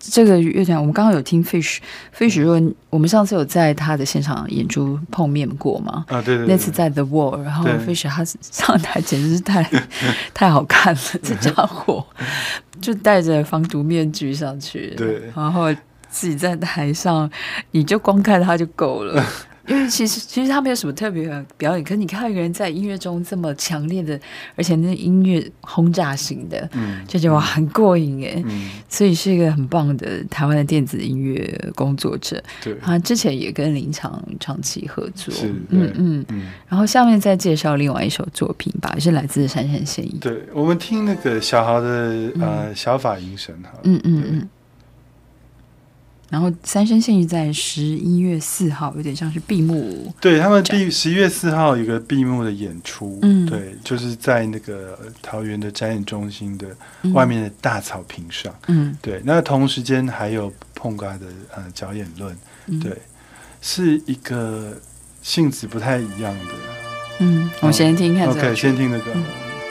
这个乐团，我们刚刚有听 Fish Fish， 如果我们上次有在他的现场演出碰面过嘛？ 啊，对对对， 那次在 The Wall， 然后 Fish 他上台简直是太太好看了，这家伙就戴着防毒面具上去， 对， 然后自己在台上，你就光看他就够了。因为其实其实他没有什么特别的表演，可是你看一个人在音乐中这么强烈的，而且那音乐轰炸型的，嗯，就觉得哇很过瘾哎，嗯，所以是一个很棒的台湾的电子音乐工作者。 对， 他之前也跟林长长期合作， 是， 嗯嗯嗯。然后下面再介绍另外一首作品吧，是来自杉杉宪一。 对，我们听那个小豪的呃小法音神哈， 嗯嗯嗯。然后杉杉宪一在十一月四号有点像是闭幕， 对他们闭十一月四号有个闭幕的演出， 嗯， 对，就是在那个桃园的展演中心的外面的大草坪上， 嗯， 对，那同时间还有碰嘎的呃角演论，嗯，对，是一个性质不太一样的， 嗯，我们先听看这个 ，OK， 先听那个。嗯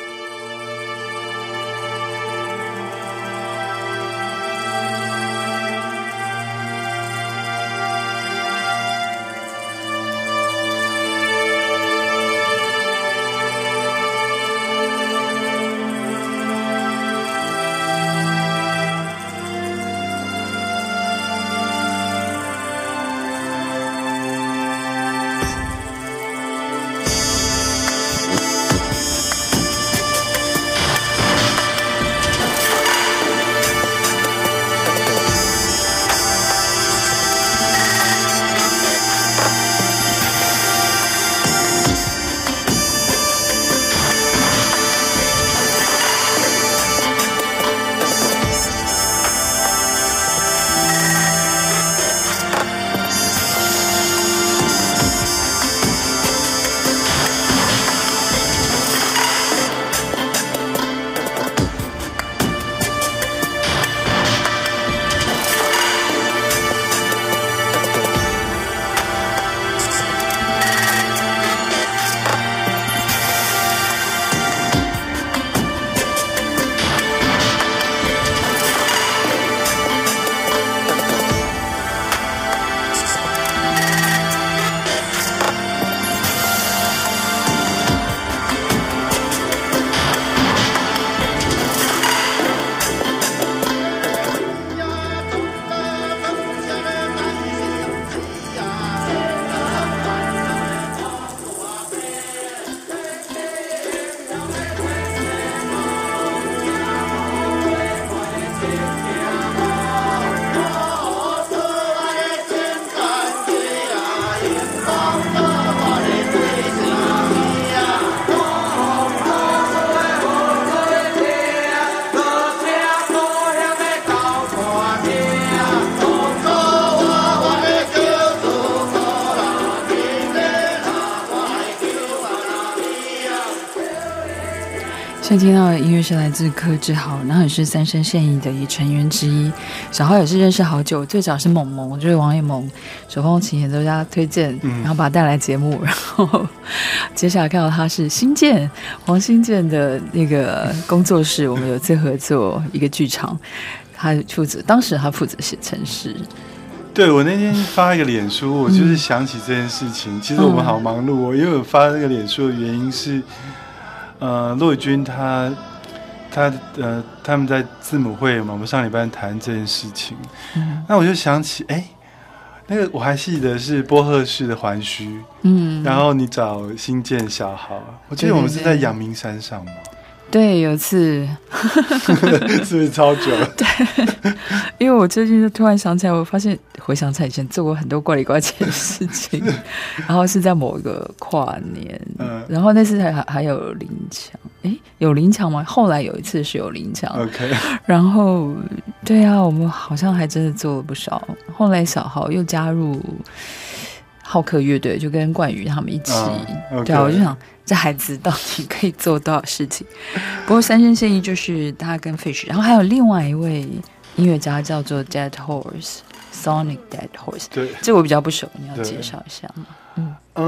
现在听到的音乐是来自柯志豪，然后也是杉杉宪一的一成员之一。小豪也是认识好久，最早是萌萌，就是王彦萌手风琴演奏家推荐，然后把他带来节目，然后接下来看到他是新建黄新建的那个工作室，我们有次合作一个剧场，他负责当时他负责写程式。 对，我那天发一个脸书，我就是想起这件事情。嗯、其实我们好忙碌哦，因为我发那个脸书的原因是，呃，骆宇君他他呃他们在字母会嘛，我们上礼拜谈这件事情，嗯、那我就想起，哎，那个我还记得是波赫士的环虚，嗯，然后你找新建小豪，我记得我们是在阳明山上嘛。 对，有一次是不是超久？ 对，因为我最近就突然想起来，我发现回想起来以前做过很多怪里怪气的事情，然后是在某一个跨年，嗯、然后那次还还有林强，哎，有林强吗？后来有一次是有林强 ，OK， 然后对啊，我们好像还真的做了不少。后来小豪又加入浩克乐队，就跟冠宇他们一起，嗯 okay、对啊，我就想。这孩子到底可以做多少事情？不过杉杉宪一就是他跟 Fish， 然后还有另外一位音乐家叫做 Dead Horse， Sonic Dead Horse。 对， 这我比较不熟，你要介绍一下吗？ 嗯，呃，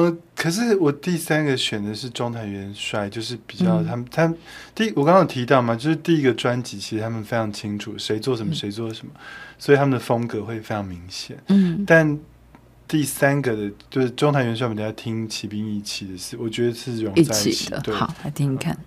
可是我第三个选的是中台元帅，就是比较、嗯、他们他们第我刚刚有提到嘛，就是第一个专辑其实他们非常清楚谁做什么谁做什么、嗯，所以他们的风格会非常明显。嗯，但第三个的就是中台元帅，我们要听骑兵一起的是，我觉得是融在一起的。对，好，来听听看。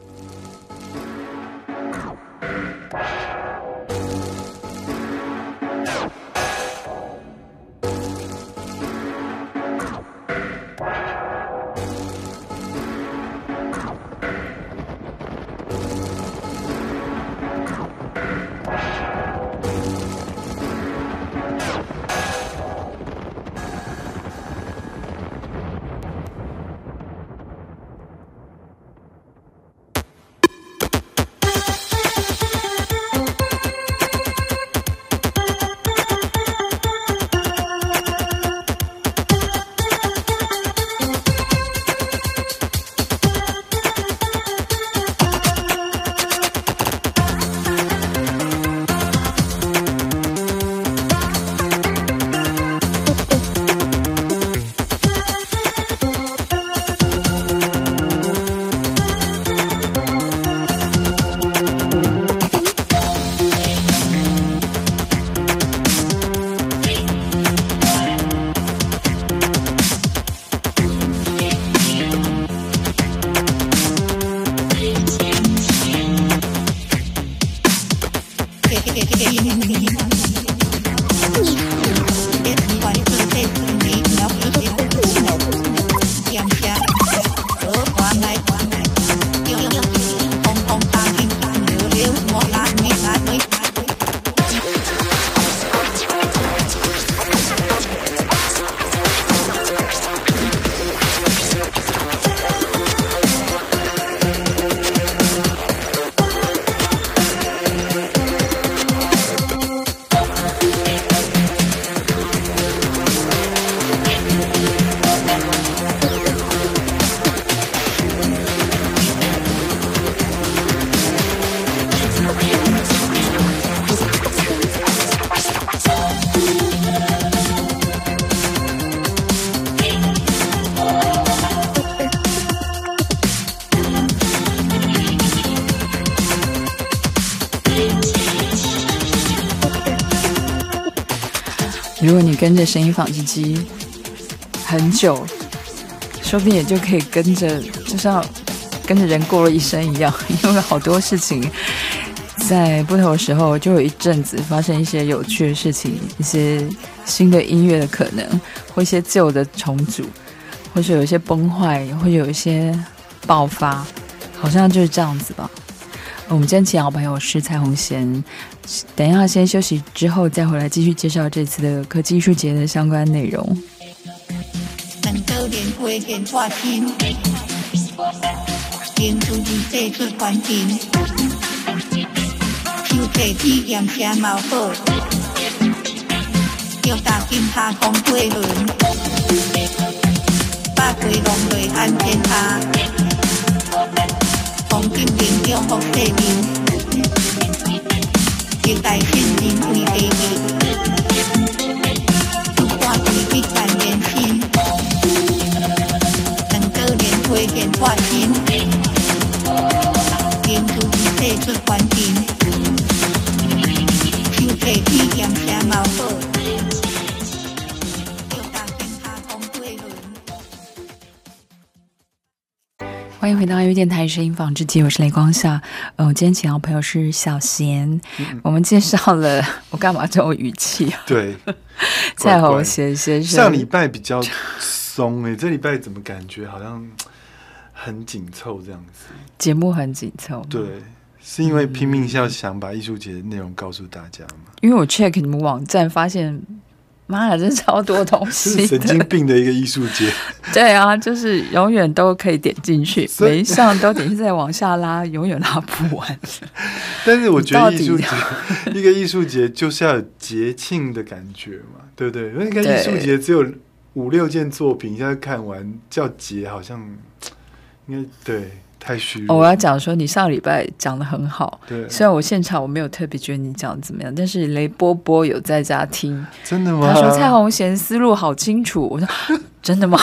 如果你跟着声音纺织机很久，说不定也就可以跟着，就像跟着人过了一生一样，因为好多事情在不同的时候就有一阵子发生一些有趣的事情，一些新的音乐的可能，或一些旧的重组，或是有一些崩坏，或者有一些爆发，好像就是这样子吧。我们今天请好朋友是蔡宏贤，等一下先休息之后再回来继续介绍这次的科技艺术节的相关内容。能够联会变化新，研究这次环境，就这体验下毛好，要打金下公会轮，把鬼龙对安全下。黄金领用红地面，一代新人为地面，不挂对一万年薪，能够联会变化新，研究这次环境，就这体验下毛好。欢迎回到优电台声音纺织机，我是雷光夏。呃，我今天请到朋友是小贤、嗯，我们介绍了我干嘛这种语气、啊？ 对， 蔡宏贤先生。 上礼拜比较松哎、欸，这礼拜怎么感觉好像很紧凑这样子？ 节目很紧凑， 对，是因为拼命要想把艺术节的内容告诉大家吗？ 因为我 check 你们网站发现。妈呀，真超多东西的， 神经病的一个艺术节。 对啊，就是永远都可以点进去，每一项都点进去再往下拉，永远拉不完。 但是我觉得艺术节，一个艺术节就是要有节庆的感觉嘛，对不对？因为一个艺术节只有五六件作品，现在看完叫节好像应该对。 太虚弱、 哦。我要讲说，你上礼拜讲得很好， 对， 虽然我现场我没有特别觉得你讲得怎么样，但是雷波波有在家听， 真的吗？ 他说蔡宏贤思路好清楚，我说真的吗？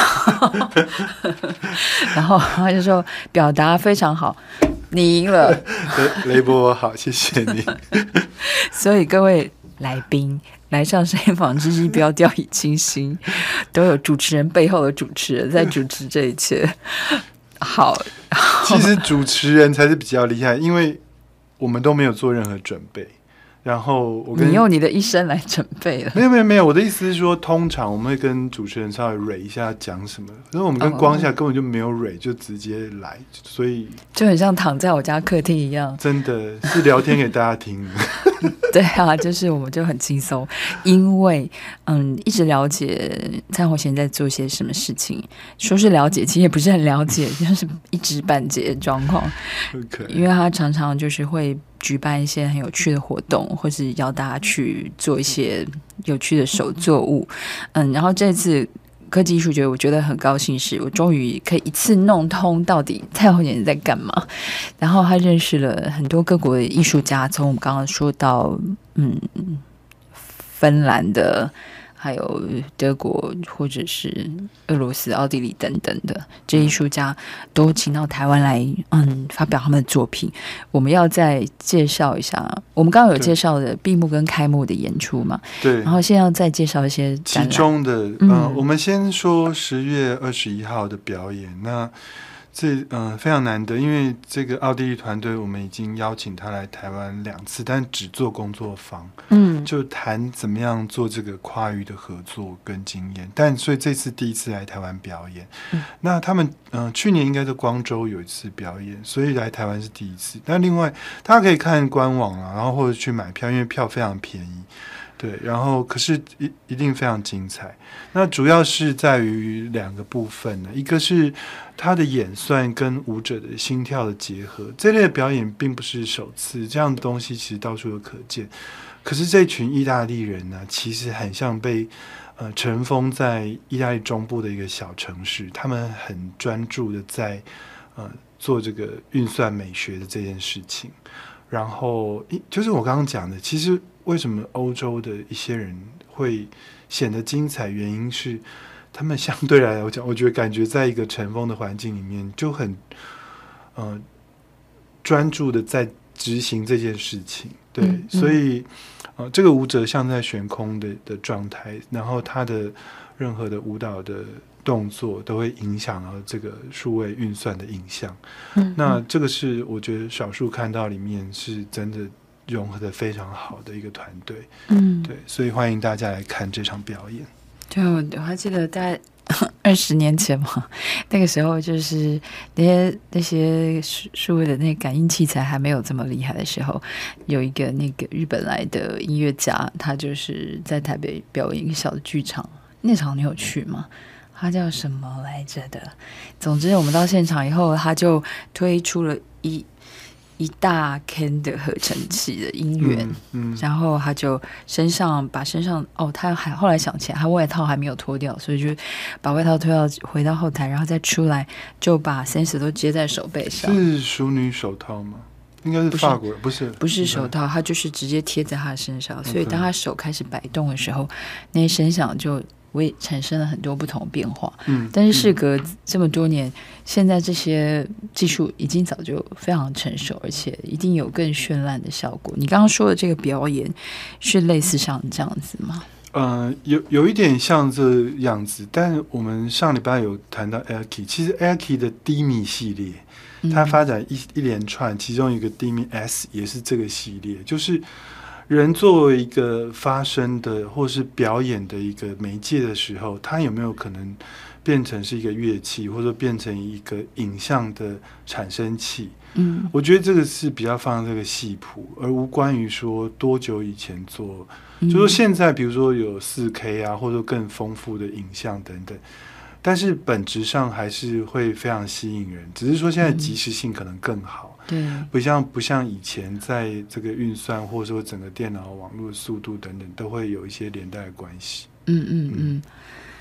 然后他就说表达非常好，你赢了。 雷雷波波好，谢谢你。 所以各位来宾来上声音坊之机，不要掉以轻心，都有主持人背后的主持人在主持这一切。好， 其实主持人才是比较厉害，因为我们都没有做任何准备。然后我跟你用你的一生来准备了。 没有没有没有，我的意思是说，通常我们会跟主持人稍微蕊一下讲什么，可是我们跟光夏根本就没有蕊，就直接来，所以就很像躺在我家客厅一样， 真的是聊天给大家听的。 对啊，就是我们就很轻松，因为嗯，一直了解蔡宏贤在做些什么事情，说是了解，其实也不是很了解，就是一知半解的状况。 Okay. 因为他常常就是会举办一些很有趣的活动，或是邀大家去做一些有趣的手作物。嗯，然后这次科技艺术节，我觉得很高兴，是我终于可以一次弄通到底蔡宏贤在干嘛。然后他认识了很多各国的艺术家，从我们刚刚说到嗯芬兰的，还有德国或者是俄罗斯、奥地利等等的这些艺术家都请到台湾来，嗯，发表他们的作品。我们要再介绍一下，我们刚刚有介绍的闭幕跟开幕的演出嘛？ 对。 然后现在要再介绍一些其中的，呃、 嗯， 我们先说十月二十一号的表演。那这嗯、呃、非常难得，因为这个奥地利团队我们已经邀请他来台湾两次，但只做工作坊，嗯，就谈怎么样做这个跨域的合作跟经验。但所以这次第一次来台湾表演，嗯、那他们嗯、呃、去年应该在光州有一次表演，所以来台湾是第一次。但另外大家可以看官网啊，然后或者去买票，因为票非常便宜。对，然后可是一一定非常精彩。那主要是在于两个部分呢，一个是他的演算跟舞者的心跳的结合，这类的表演并不是首次，这样的东西其实到处都可见。可是这群意大利人呢，其实很像被呃尘封在意大利中部的一个小城市，他们很专注的在呃做这个运算美学的这件事情。然后就是我刚刚讲的，其实为什么欧洲的一些人会显得精彩，原因是他们相对来讲，我觉得感觉在一个尘封的环境里面就很呃专注的在执行这件事情。对，嗯嗯，所以呃这个舞者像在悬空的的状态，然后他的任何的舞蹈的动作都会影响到这个数位运算的影像。嗯，那这个是我觉得少数看到里面是真的融合的非常好的一个团队。嗯，对，所以欢迎大家来看这场表演。 对，我还记得大概二十年前嘛，那个时候就是那些那些数位的那个感应器材还没有这么厉害的时候，有一个那个日本来的音乐家，他就是在台北表演一个小的剧场，那场你有去吗？他叫什么来着的？总之我们到现场以后，他就推出了一一大 can 的合成器的音源，嗯嗯，然后他就身上把身上哦，他还后来想起来，他外套还没有脱掉，所以就把外套脱到回到后台，然后再出来就把 sensor 都接在手背上。 是淑女手套吗？应该是法国人，不是不是手套，他就是直接贴在他的身上，所以当他手开始摆动的时候，那些声响就我也产生了很多不同的变化。嗯，但是事隔这么多年，现在这些技术已经早就非常成熟，而且一定有更绚烂的效果。你刚刚说的这个表演是类似像这样子吗？ 呃，有有一点像这样子，但我们上礼拜有谈到 Airkey， 其实 Airkey 的低迷系列，它发展一一连串，其中一个低迷 S 也是这个系列，就是人作为一个发声的或是表演的一个媒介的时候，它有没有可能变成是一个乐器，或者变成一个影像的产生器？嗯，我觉得这个是比较放这个戏谱，而无关于说多久以前做，嗯，就说现在比如说有 四 K 啊，或者更丰富的影像等等，但是本质上还是会非常吸引人，只是说现在即时性可能更好。对，不像不像以前在这个运算或者说整个电脑网络速度等等都会有一些连带的关系。 嗯嗯嗯，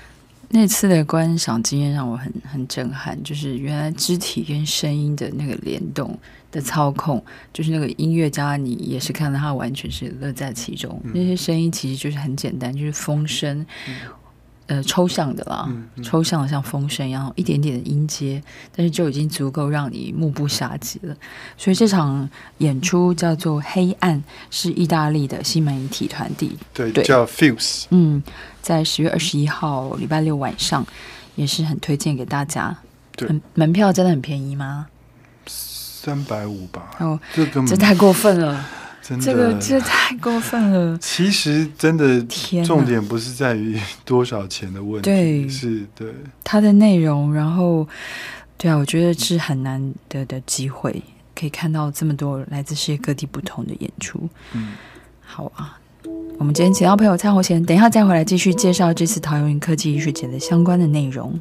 那次的观赏经验让我很很震撼，就是原来肢体跟声音的那个联动的操控，就是那个音乐家你也是看到他完全是乐在其中、嗯、那些声音其实就是很简单，就是风声、嗯、呃抽象的啦、嗯嗯、抽象的像风声一样一点点的音阶，但是就已经足够让你目不暇接了。所以这场演出叫做黑暗，是意大利的新媒体团体， 对, 对叫 Fuse， 嗯，在十月二十一号礼拜六晚上，也是很推荐给大家。对，门票真的很便宜吗？ 三百五吧。 哦， 这根本这太过分了， 真的， 这个这太过分了。 其实真的重点不是在于多少钱的问题，对，是对它的内容。然后，对啊，我觉得是很难得的机会，可以看到这么多来自世界各地不同的演出。嗯，好啊。我们今天请到朋友蔡宏贤，等一下再回来继续介绍这次陶芸科技艺术节的相关的内容。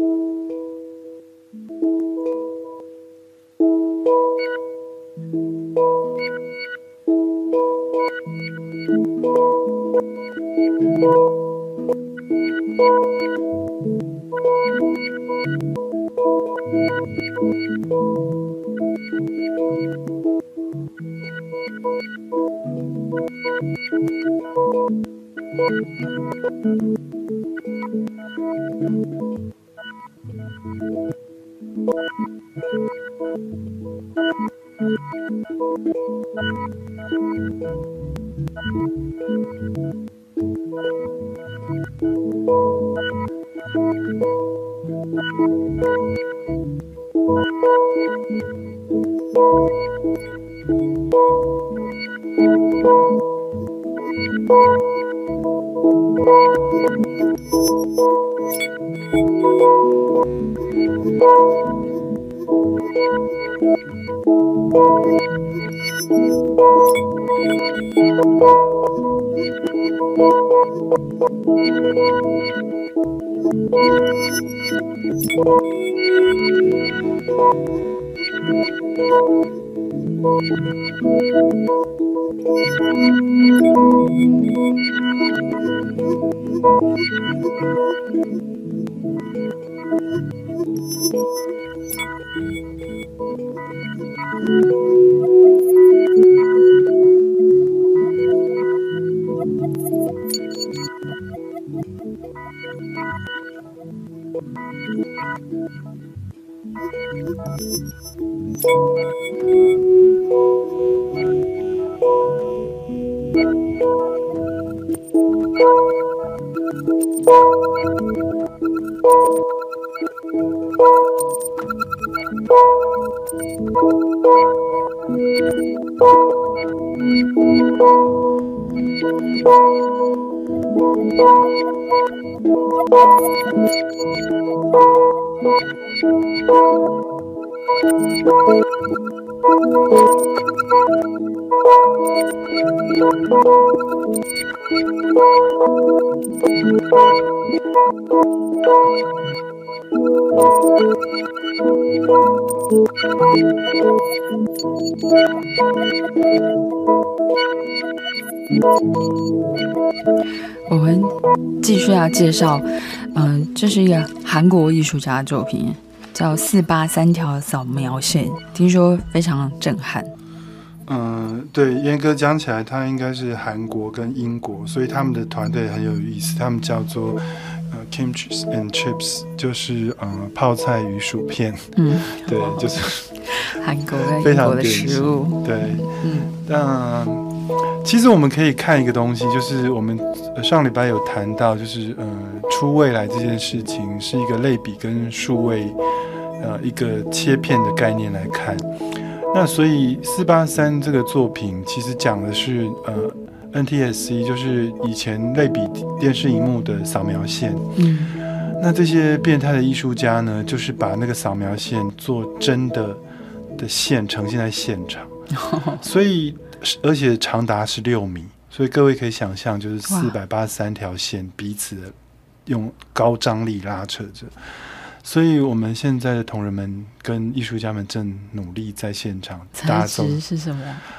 我们继续要介绍，嗯、呃，这是一个韩国艺术家的作品，叫四八三条扫描线，听说非常震撼。 嗯，对，严格讲起来，它应该是韩国跟英国，所以他们的团队很有意思，他们叫做呃 Kimchi and Chips， 就是呃泡菜与薯片。嗯，对，就是韩国跟英国的食物。 对，嗯，那其实我们可以看一个东西，就是我们上礼拜有谈到，就是呃出未来这件事情是一个类比跟数位呃一个切片的概念来看。那所以四八三这个作品其实讲的是呃 N T S C， 就是以前类比电视荧幕的扫描线。嗯，那这些变态的艺术家呢，就是把那个扫描线做真的的线呈现在现场，所以而且长达十六米，所以各位可以想象，就是四百八十三条线彼此的用高张力拉扯着。所以我们现在的同仁们跟艺术家们正努力在现场。 材质是什么？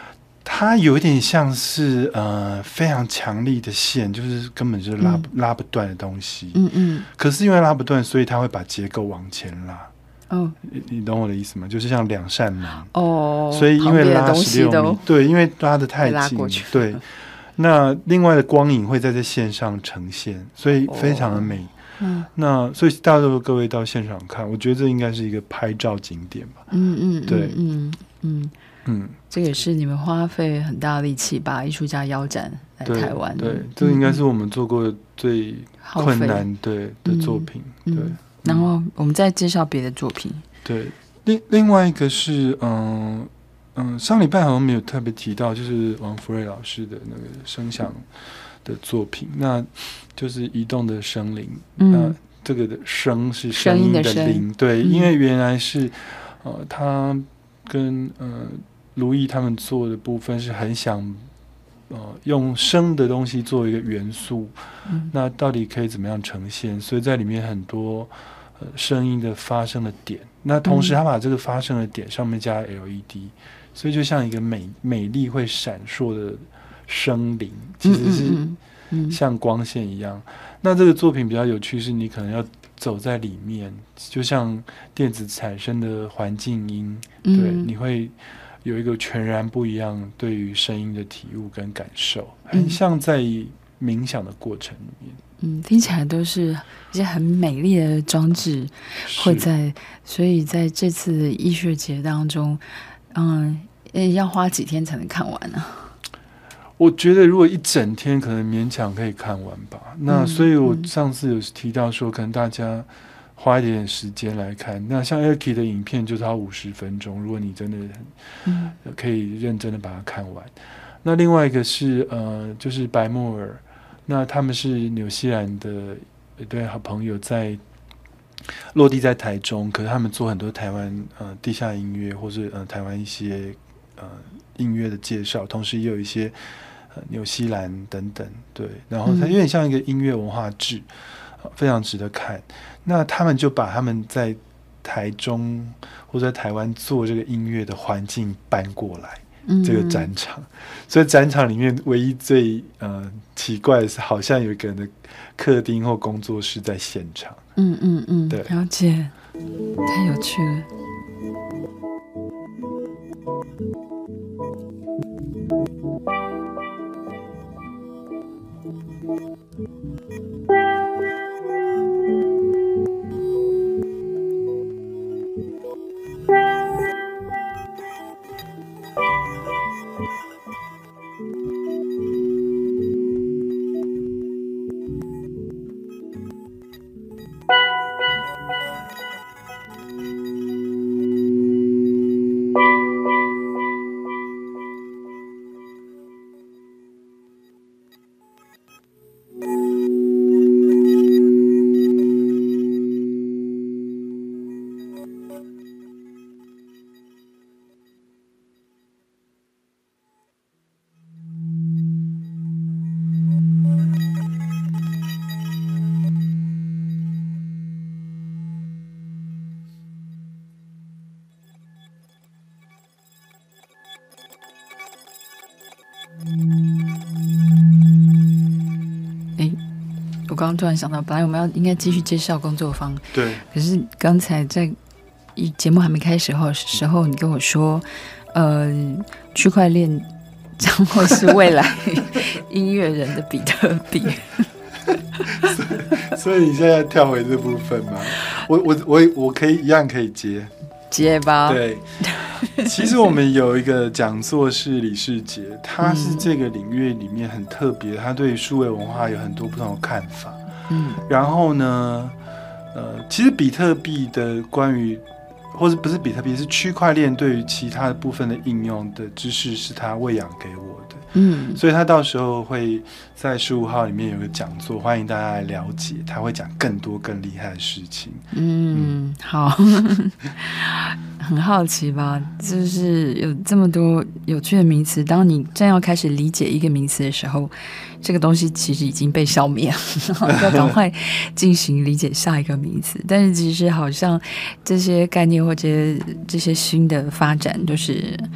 它有一点像是呃非常强力的线，就是根本就是拉、嗯、拉不断的东西。嗯嗯。可是因为拉不断，所以它会把结构往前拉。哦，你, 你懂我的意思吗？就是像两扇门哦，所以因为拉十六米，对，因为拉得太近，对。那另外的光影会在这线上呈现，所以非常的美。哦、嗯，那所以大多数各位到现场看，我觉得这应该是一个拍照景点吧。嗯嗯，对， 嗯嗯嗯，这也是你们花费很大力气把艺术家邀展来台湾。 对，对，这应该是我们做过的最困难对的作品。嗯、对。 然后我们再介绍别的作品。 对，另另外一个是，嗯嗯，上礼拜好像没有特别提到，就是王福瑞老师的那个声响的作品，那就是移动的声铃。嗯，那这个的声是声音的铃，对，嗯、因为原来是，呃，他跟呃卢毅他们做的部分是很想。呃，用声的东西做一个元素，嗯、那到底可以怎么样呈现？所以在里面很多呃声音的发声的点，那同时他把这个发声的点上面加 L E D，嗯、所以就像一个美美丽会闪烁的声铃，其实是像光线一样。嗯嗯嗯、那这个作品比较有趣，是你可能要走在里面，就像电子产生的环境音，嗯、对，你会。有一个全然不一样对于声音的体悟跟感受，很像在冥想的过程里面。 嗯，听起来都是一些很美丽的装置会在，所以在这次艺术节当中，嗯，要花几天才能看完呢？ 我觉得如果一整天可能勉强可以看完吧。那所以我上次有提到说，可能大家花一点点时间来看，那像 Erky 的影片就是要五十分钟，如果你真的很可以认真的把它看完。嗯、那另外一个是呃，就是白莫尔，那他们是纽西兰的一对好朋友，在落地在台中，可是他们做很多台湾呃地下音乐，或是呃台湾一些呃音乐的介绍，同时也有一些呃纽西兰等等，对，然后它有点像一个音乐文化志。非常值得看。那他们就把他们在台中或者在台湾做这个音乐的环境搬过来，嗯、这个展场。所以展场里面唯一最呃奇怪的是，好像有一个人的客厅或工作室在现场。 嗯嗯嗯，对，了解，太有趣了。我刚刚突然想到，本来我们要应该继续介绍工作坊， 对。 可是刚才在节目还没开始后时候，你跟我说，呃，区块链将会是未来音乐人的比特币。 所, 所以你现在跳回这部分吗？我我我我可以一样可以接接吧。 对，其实我们有一个讲座是李世杰，他是这个领域里面很特别，他对数位文化有很多不同的看法。嗯，然后呢，呃，其实比特币的关于，或者不是比特币，是区块链对于其他部分的应用的知识，是他喂养给我的。嗯，所以他到时候会在十五号里面有个讲座，欢迎大家来了解，他会讲更多更厉害的事情。 嗯，嗯好，很好奇吧？就是有这么多有趣的名词，当你正要开始理解一个名词的时候，这个东西其实已经被消灭了，要赶快进行理解下一个名词。但是其实好像这些概念或者这些新的发展，都是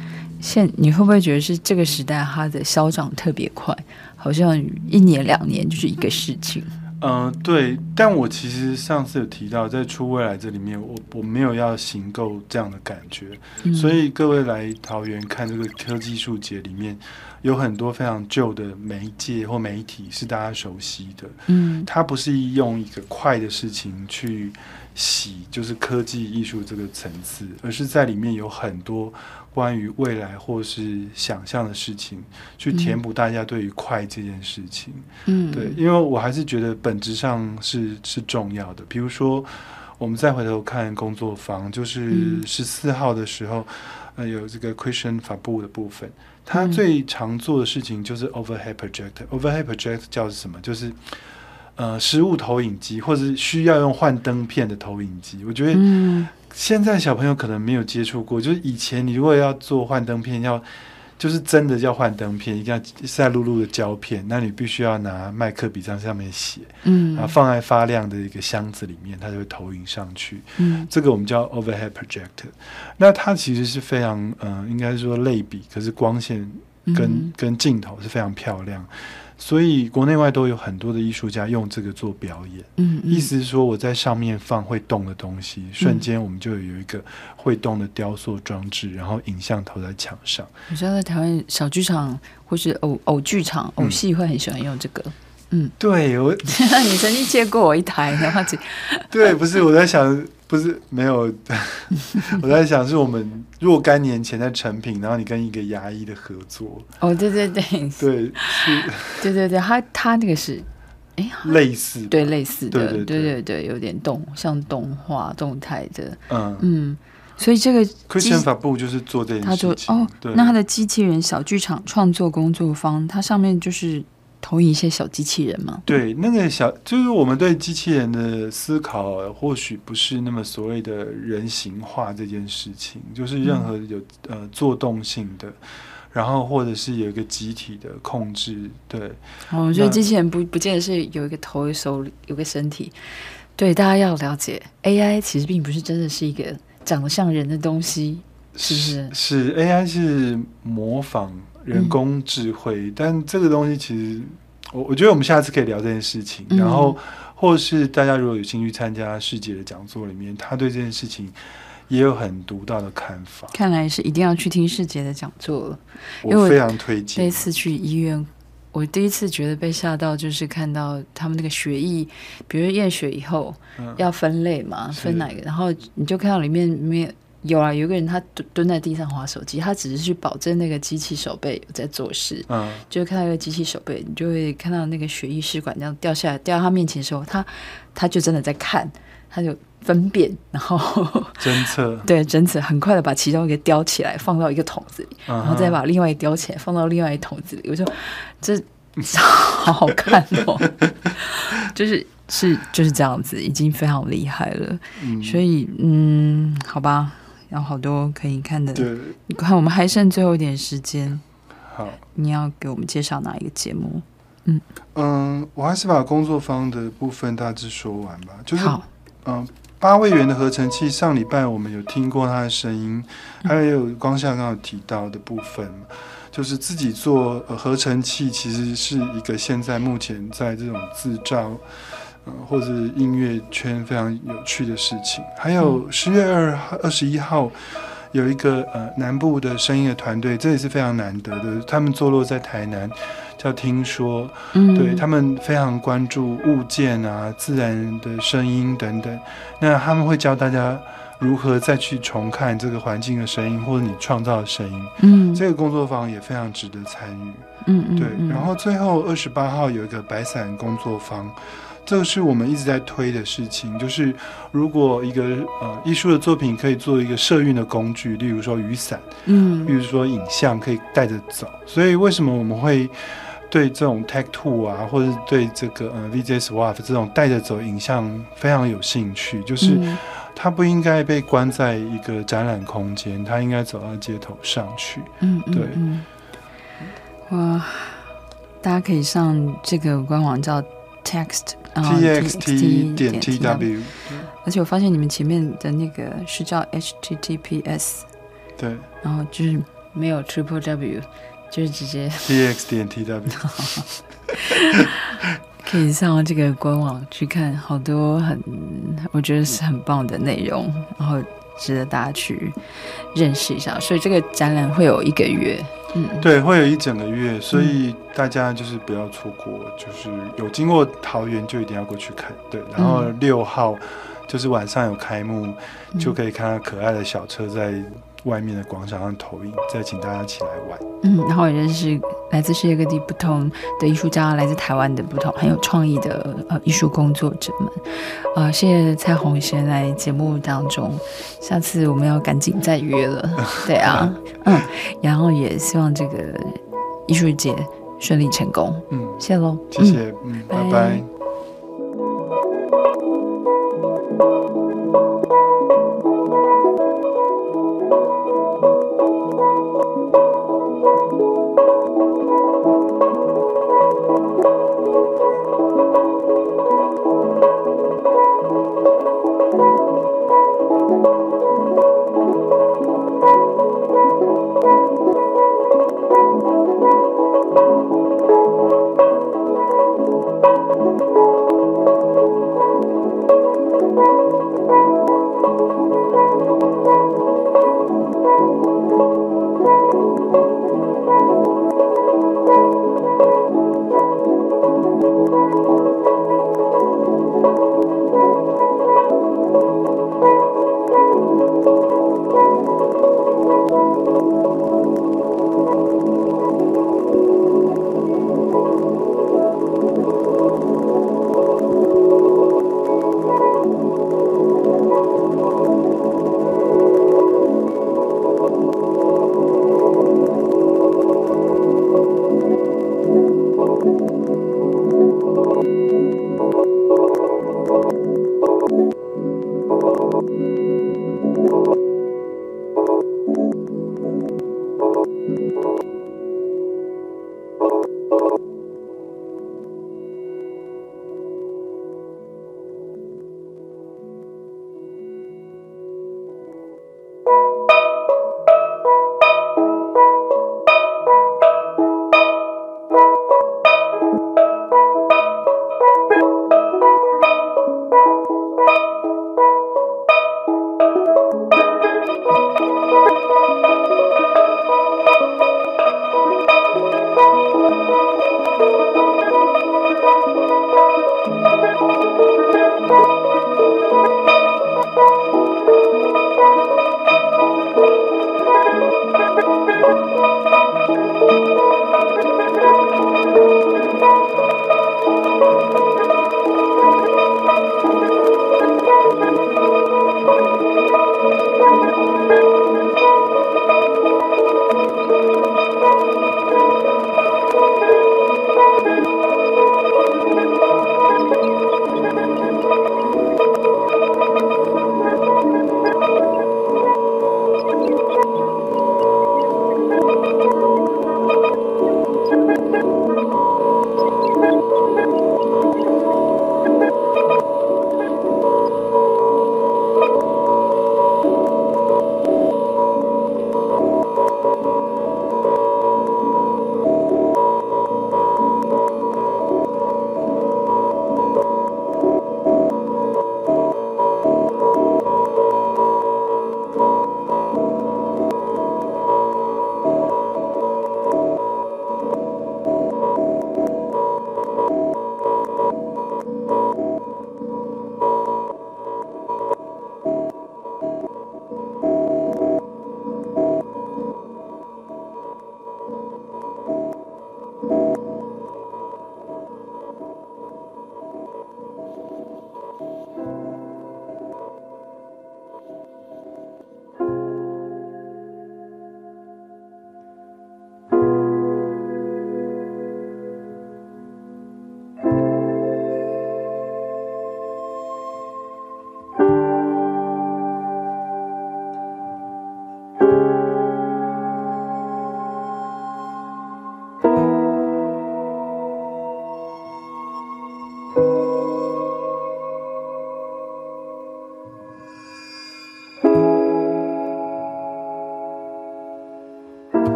现你会不会觉得是这个时代它的消长特别快，好像一年两年就是一个事情？ 嗯、呃，对，但我其实上次有提到，在出未来这里面，我我没有要行购这样的感觉，嗯、所以各位来桃园看这个科技艺术节里面，有很多非常旧的媒介或媒体是大家熟悉的，嗯，它不是用一个快的事情去洗，就是科技艺术这个层次，而是在里面有很多关于未来或是想象的事情，去填补大家对于快这件事情。嗯，对，因为我还是觉得本质上是是重要的。比如说，我们再回头看工作坊，就是十四号的时候，呃，有这个 Christian 法布的部分，他最常做的事情就是 overhead projector。overhead projector 叫什么？就是呃，实物投影机，或者是需要用幻灯片的投影机。我觉得现在小朋友可能没有接触过，就是以前你如果要做幻灯片，要就是真的叫幻灯片，一定要赛璐璐的胶片，那你必须要拿麦克笔在上面写，嗯，然后放在发亮的一个箱子里面，它就会投影上去。嗯，这个我们叫 overhead projector。那它其实是非常，嗯、呃，应该说类比，可是光线跟、嗯、跟镜头是非常漂亮。所以国内外都有很多的艺术家用这个做表演，嗯嗯，意思是说我在上面放会动的东西，瞬间我们就有一个会动的雕塑装置，然后影像投在墙上。 我知道在台湾小剧场或是偶偶剧场、偶戏会很喜欢用这个。嗯， 对我， 你曾经借过我一台，然后对，不是我在想，不是没有，我在想是我们若干年前在成品，然后你跟一个牙医的合作。 哦，对对对， 对，是， 对对对，他他那个是，哎， 类似， 对，类似的， 对对对, 对对对，有点动，像动画动态的， 嗯嗯，所以这个 Christian 法布就是做这件事情， 他做哦，那他的机器人小剧场创作工作坊，它上面就是投影一些小机器人吗？ 对，那个小就是我们对机器人的思考，或许不是那么所谓的人形化这件事情，就是任何有、嗯、呃做动性的，然后或者是有一个集体的控制。对， 哦，我觉得机器人不不见得是有一个头、有手、有个身体。对，大家要了解 ，A I 其实并不是真的是一个长得像人的东西，是不是？ 是, 是 A I 是模仿人工智慧，嗯、但这个东西其实，我我觉得我们下次可以聊这件事情，嗯、然后或是大家如果有兴趣参加世杰的讲座里面，他对这件事情也有很独到的看法。 看来是一定要去听世杰的讲座了， 我非常推荐。 这次去医院，我第一次觉得被吓到，就是看到他们那个血液，比如验血以后、嗯、要分类嘛，分哪个，然后你就看到里面没有。有啊，有一个人他蹲在地上滑手机，他只是去保证那个机器手背有在做事，嗯，就看到一个机器手背，你就会看到那个血液试管这样掉下来，掉到他面前的时候，他他就真的在看，他就分辨，然后侦测， 对，侦测，很快的把其中一个叼起来放到一个桶子里，嗯、然后再把另外一个叼起来放到另外一个桶子里，我就这好好看哦，就是是就是这样子，已经非常厉害了，嗯、所以嗯，好吧。有好多可以看的， 对， 你看我们还剩最后一点时间， 好， 你要给我们介绍哪一个节目？嗯嗯，我还是把工作坊的部分大致说完吧。就是嗯，八位元的合成器，上礼拜我们有听过他的声音，还有光夏刚刚有提到的部分，就是自己做合成器，其实是一个现在目前在这种制造。呃、或者音乐圈非常有趣的事情。还有十月二二十一号有一个呃南部的声音的团队，这也是非常难得的。他们坐落在台南，叫听说，嗯、对他们非常关注物件啊、自然的声音等等。那他们会教大家如何再去重看这个环境的声音，或者你创造的声音。嗯，这个工作坊也非常值得参与。嗯嗯，对。然后最后二十八号有一个白伞工作坊。这个是我们一直在推的事情，就是如果一个呃艺术的作品可以做一个社运的工具，例如说雨伞，嗯，例如说影像可以带着走，所以为什么我们会对这种 Tech Two 啊，或者对这个呃 V J S W A F 这种带着走影像非常有兴趣，就是它不应该被关在一个展览空间，它应该走到街头上去。嗯，对。嗯嗯、哇，大家可以上这个官网叫 Text。 T X T 点 T W， 而且我发现你们前面的那个是叫 H T T P S， 对， 然后就是没有 Triple W， 就是直接 T X 点 T W 可以上这个官网去看好多很我觉得是很棒的内容，然后值得大家去认识一下。所以这个展览会有一个月，嗯， 对，会有一整个月，所以大家就是不要错过，就是有经过桃园就一定要过去看。对，然后六号就是晚上有开幕，嗯、就可以看到可爱的小车在外面的广场上投影，再请大家一起来玩。 嗯，然后也认识来自世界各地不同的艺术家，来自台湾的不同很有创意的呃艺术工作者们。呃，谢谢蔡宏贤来节目当中，下次我们要赶紧再约了。对啊，嗯，然后也希望这个艺术节顺利成功。嗯，谢喽， 谢谢，嗯，嗯拜拜。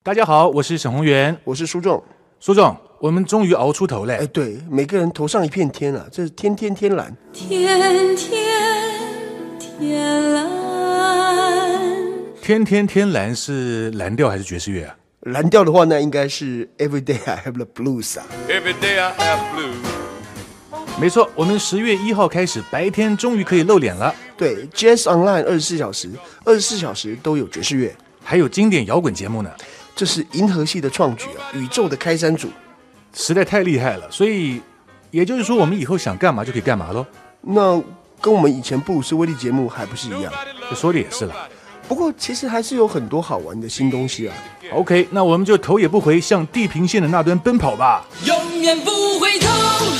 大家好，我是沈宏源， 我是苏仲。 苏仲，我们终于熬出头嘞！ 哎，对，每个人头上一片天啊，这是天天天蓝， 天天天蓝。 天天天蓝是蓝调还是爵士乐啊？ 蓝调的话呢，应该是 Every Day I Have the Blues 啊。 Every day I have blues。 没错，我们十月一号开始，白天终于可以露脸了。 对 ，Jazz Online 二十四小时，二十四小时都有爵士乐， 还有经典摇滚节目呢。 这是银河系的创举啊，宇宙的开山祖， 实在太厉害了。所以，也就是说，我们以后想干嘛就可以干嘛咯。 那跟我们以前布鲁斯威利节目还不是一样？ 说的也是了。 不过其实还是有很多好玩的新东西啊。 OK， 那我们就头也不回向地平线的那端奔跑吧， 永远不回头。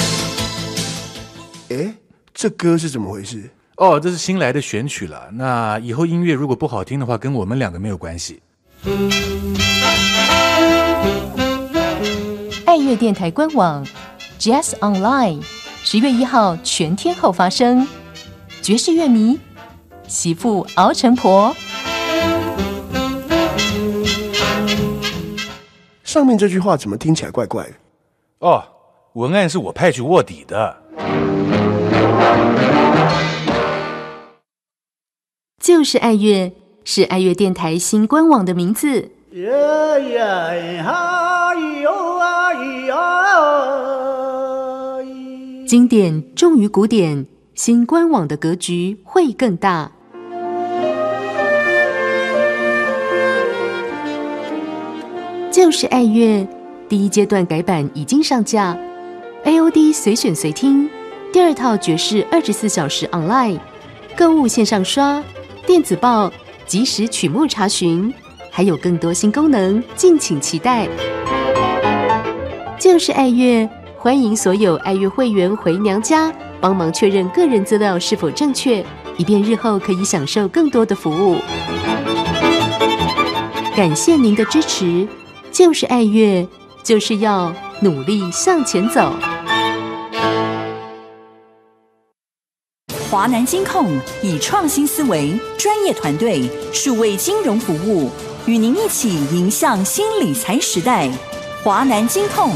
哎，这歌是怎么回事？ 哦，这是新来的选曲了。那以后音乐如果不好听的话，跟我们两个没有关系。 爱乐电台官网 Jazz Online 十月一号全天候发生，爵士乐迷媳妇熬成婆。 上面这句话怎么听起来怪怪的？ 哦，文案是我派去卧底的。 就是爱乐，是爱乐电台新官网的名字。经典重于古典，新官网的格局会更大。就是爱乐第一阶段改版已经上架 ，A O D 随选随听，第二套爵士二十四小时 online， 购物线上刷，电子报即时曲目查询，还有更多新功能，敬请期待。就是爱乐，欢迎所有爱乐会员回娘家，帮忙确认个人资料是否正确，以便日后可以享受更多的服务。感谢您的支持，就是爱乐，就是要努力向前走。 华南金控以创新思维、专业团队、数位金融服务，与您一起迎向新理财时代。华南金控。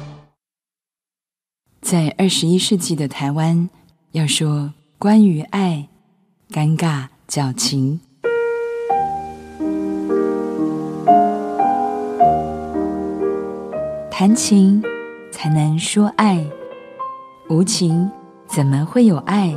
在二十一世纪的台湾，要说关于爱，尴尬矫情。谈情才能说爱，无情怎么会有爱？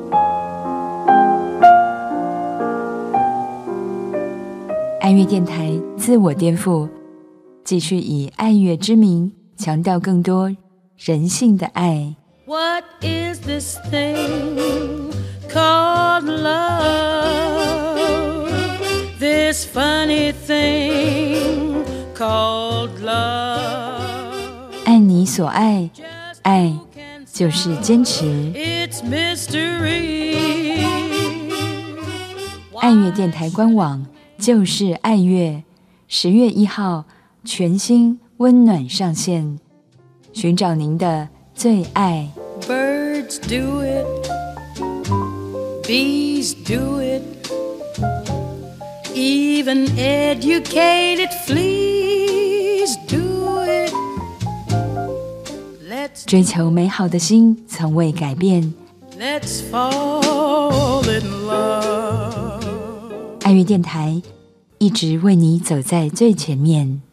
爱乐电台自我颠覆，继续以爱乐之名，强调更多人性的爱。 What is this thing called love? This funny thing called love. 爱你所爱，爱就是坚持。 It's mystery. 爱乐电台官网就是爱乐，十月一号全新温暖上线，寻找您的最爱。 Birds do it, bees do it, even educated fleas do it. Let's 追求美好的心从未改变。 let's fall in love. 爱乐电台一直为你走在最前面。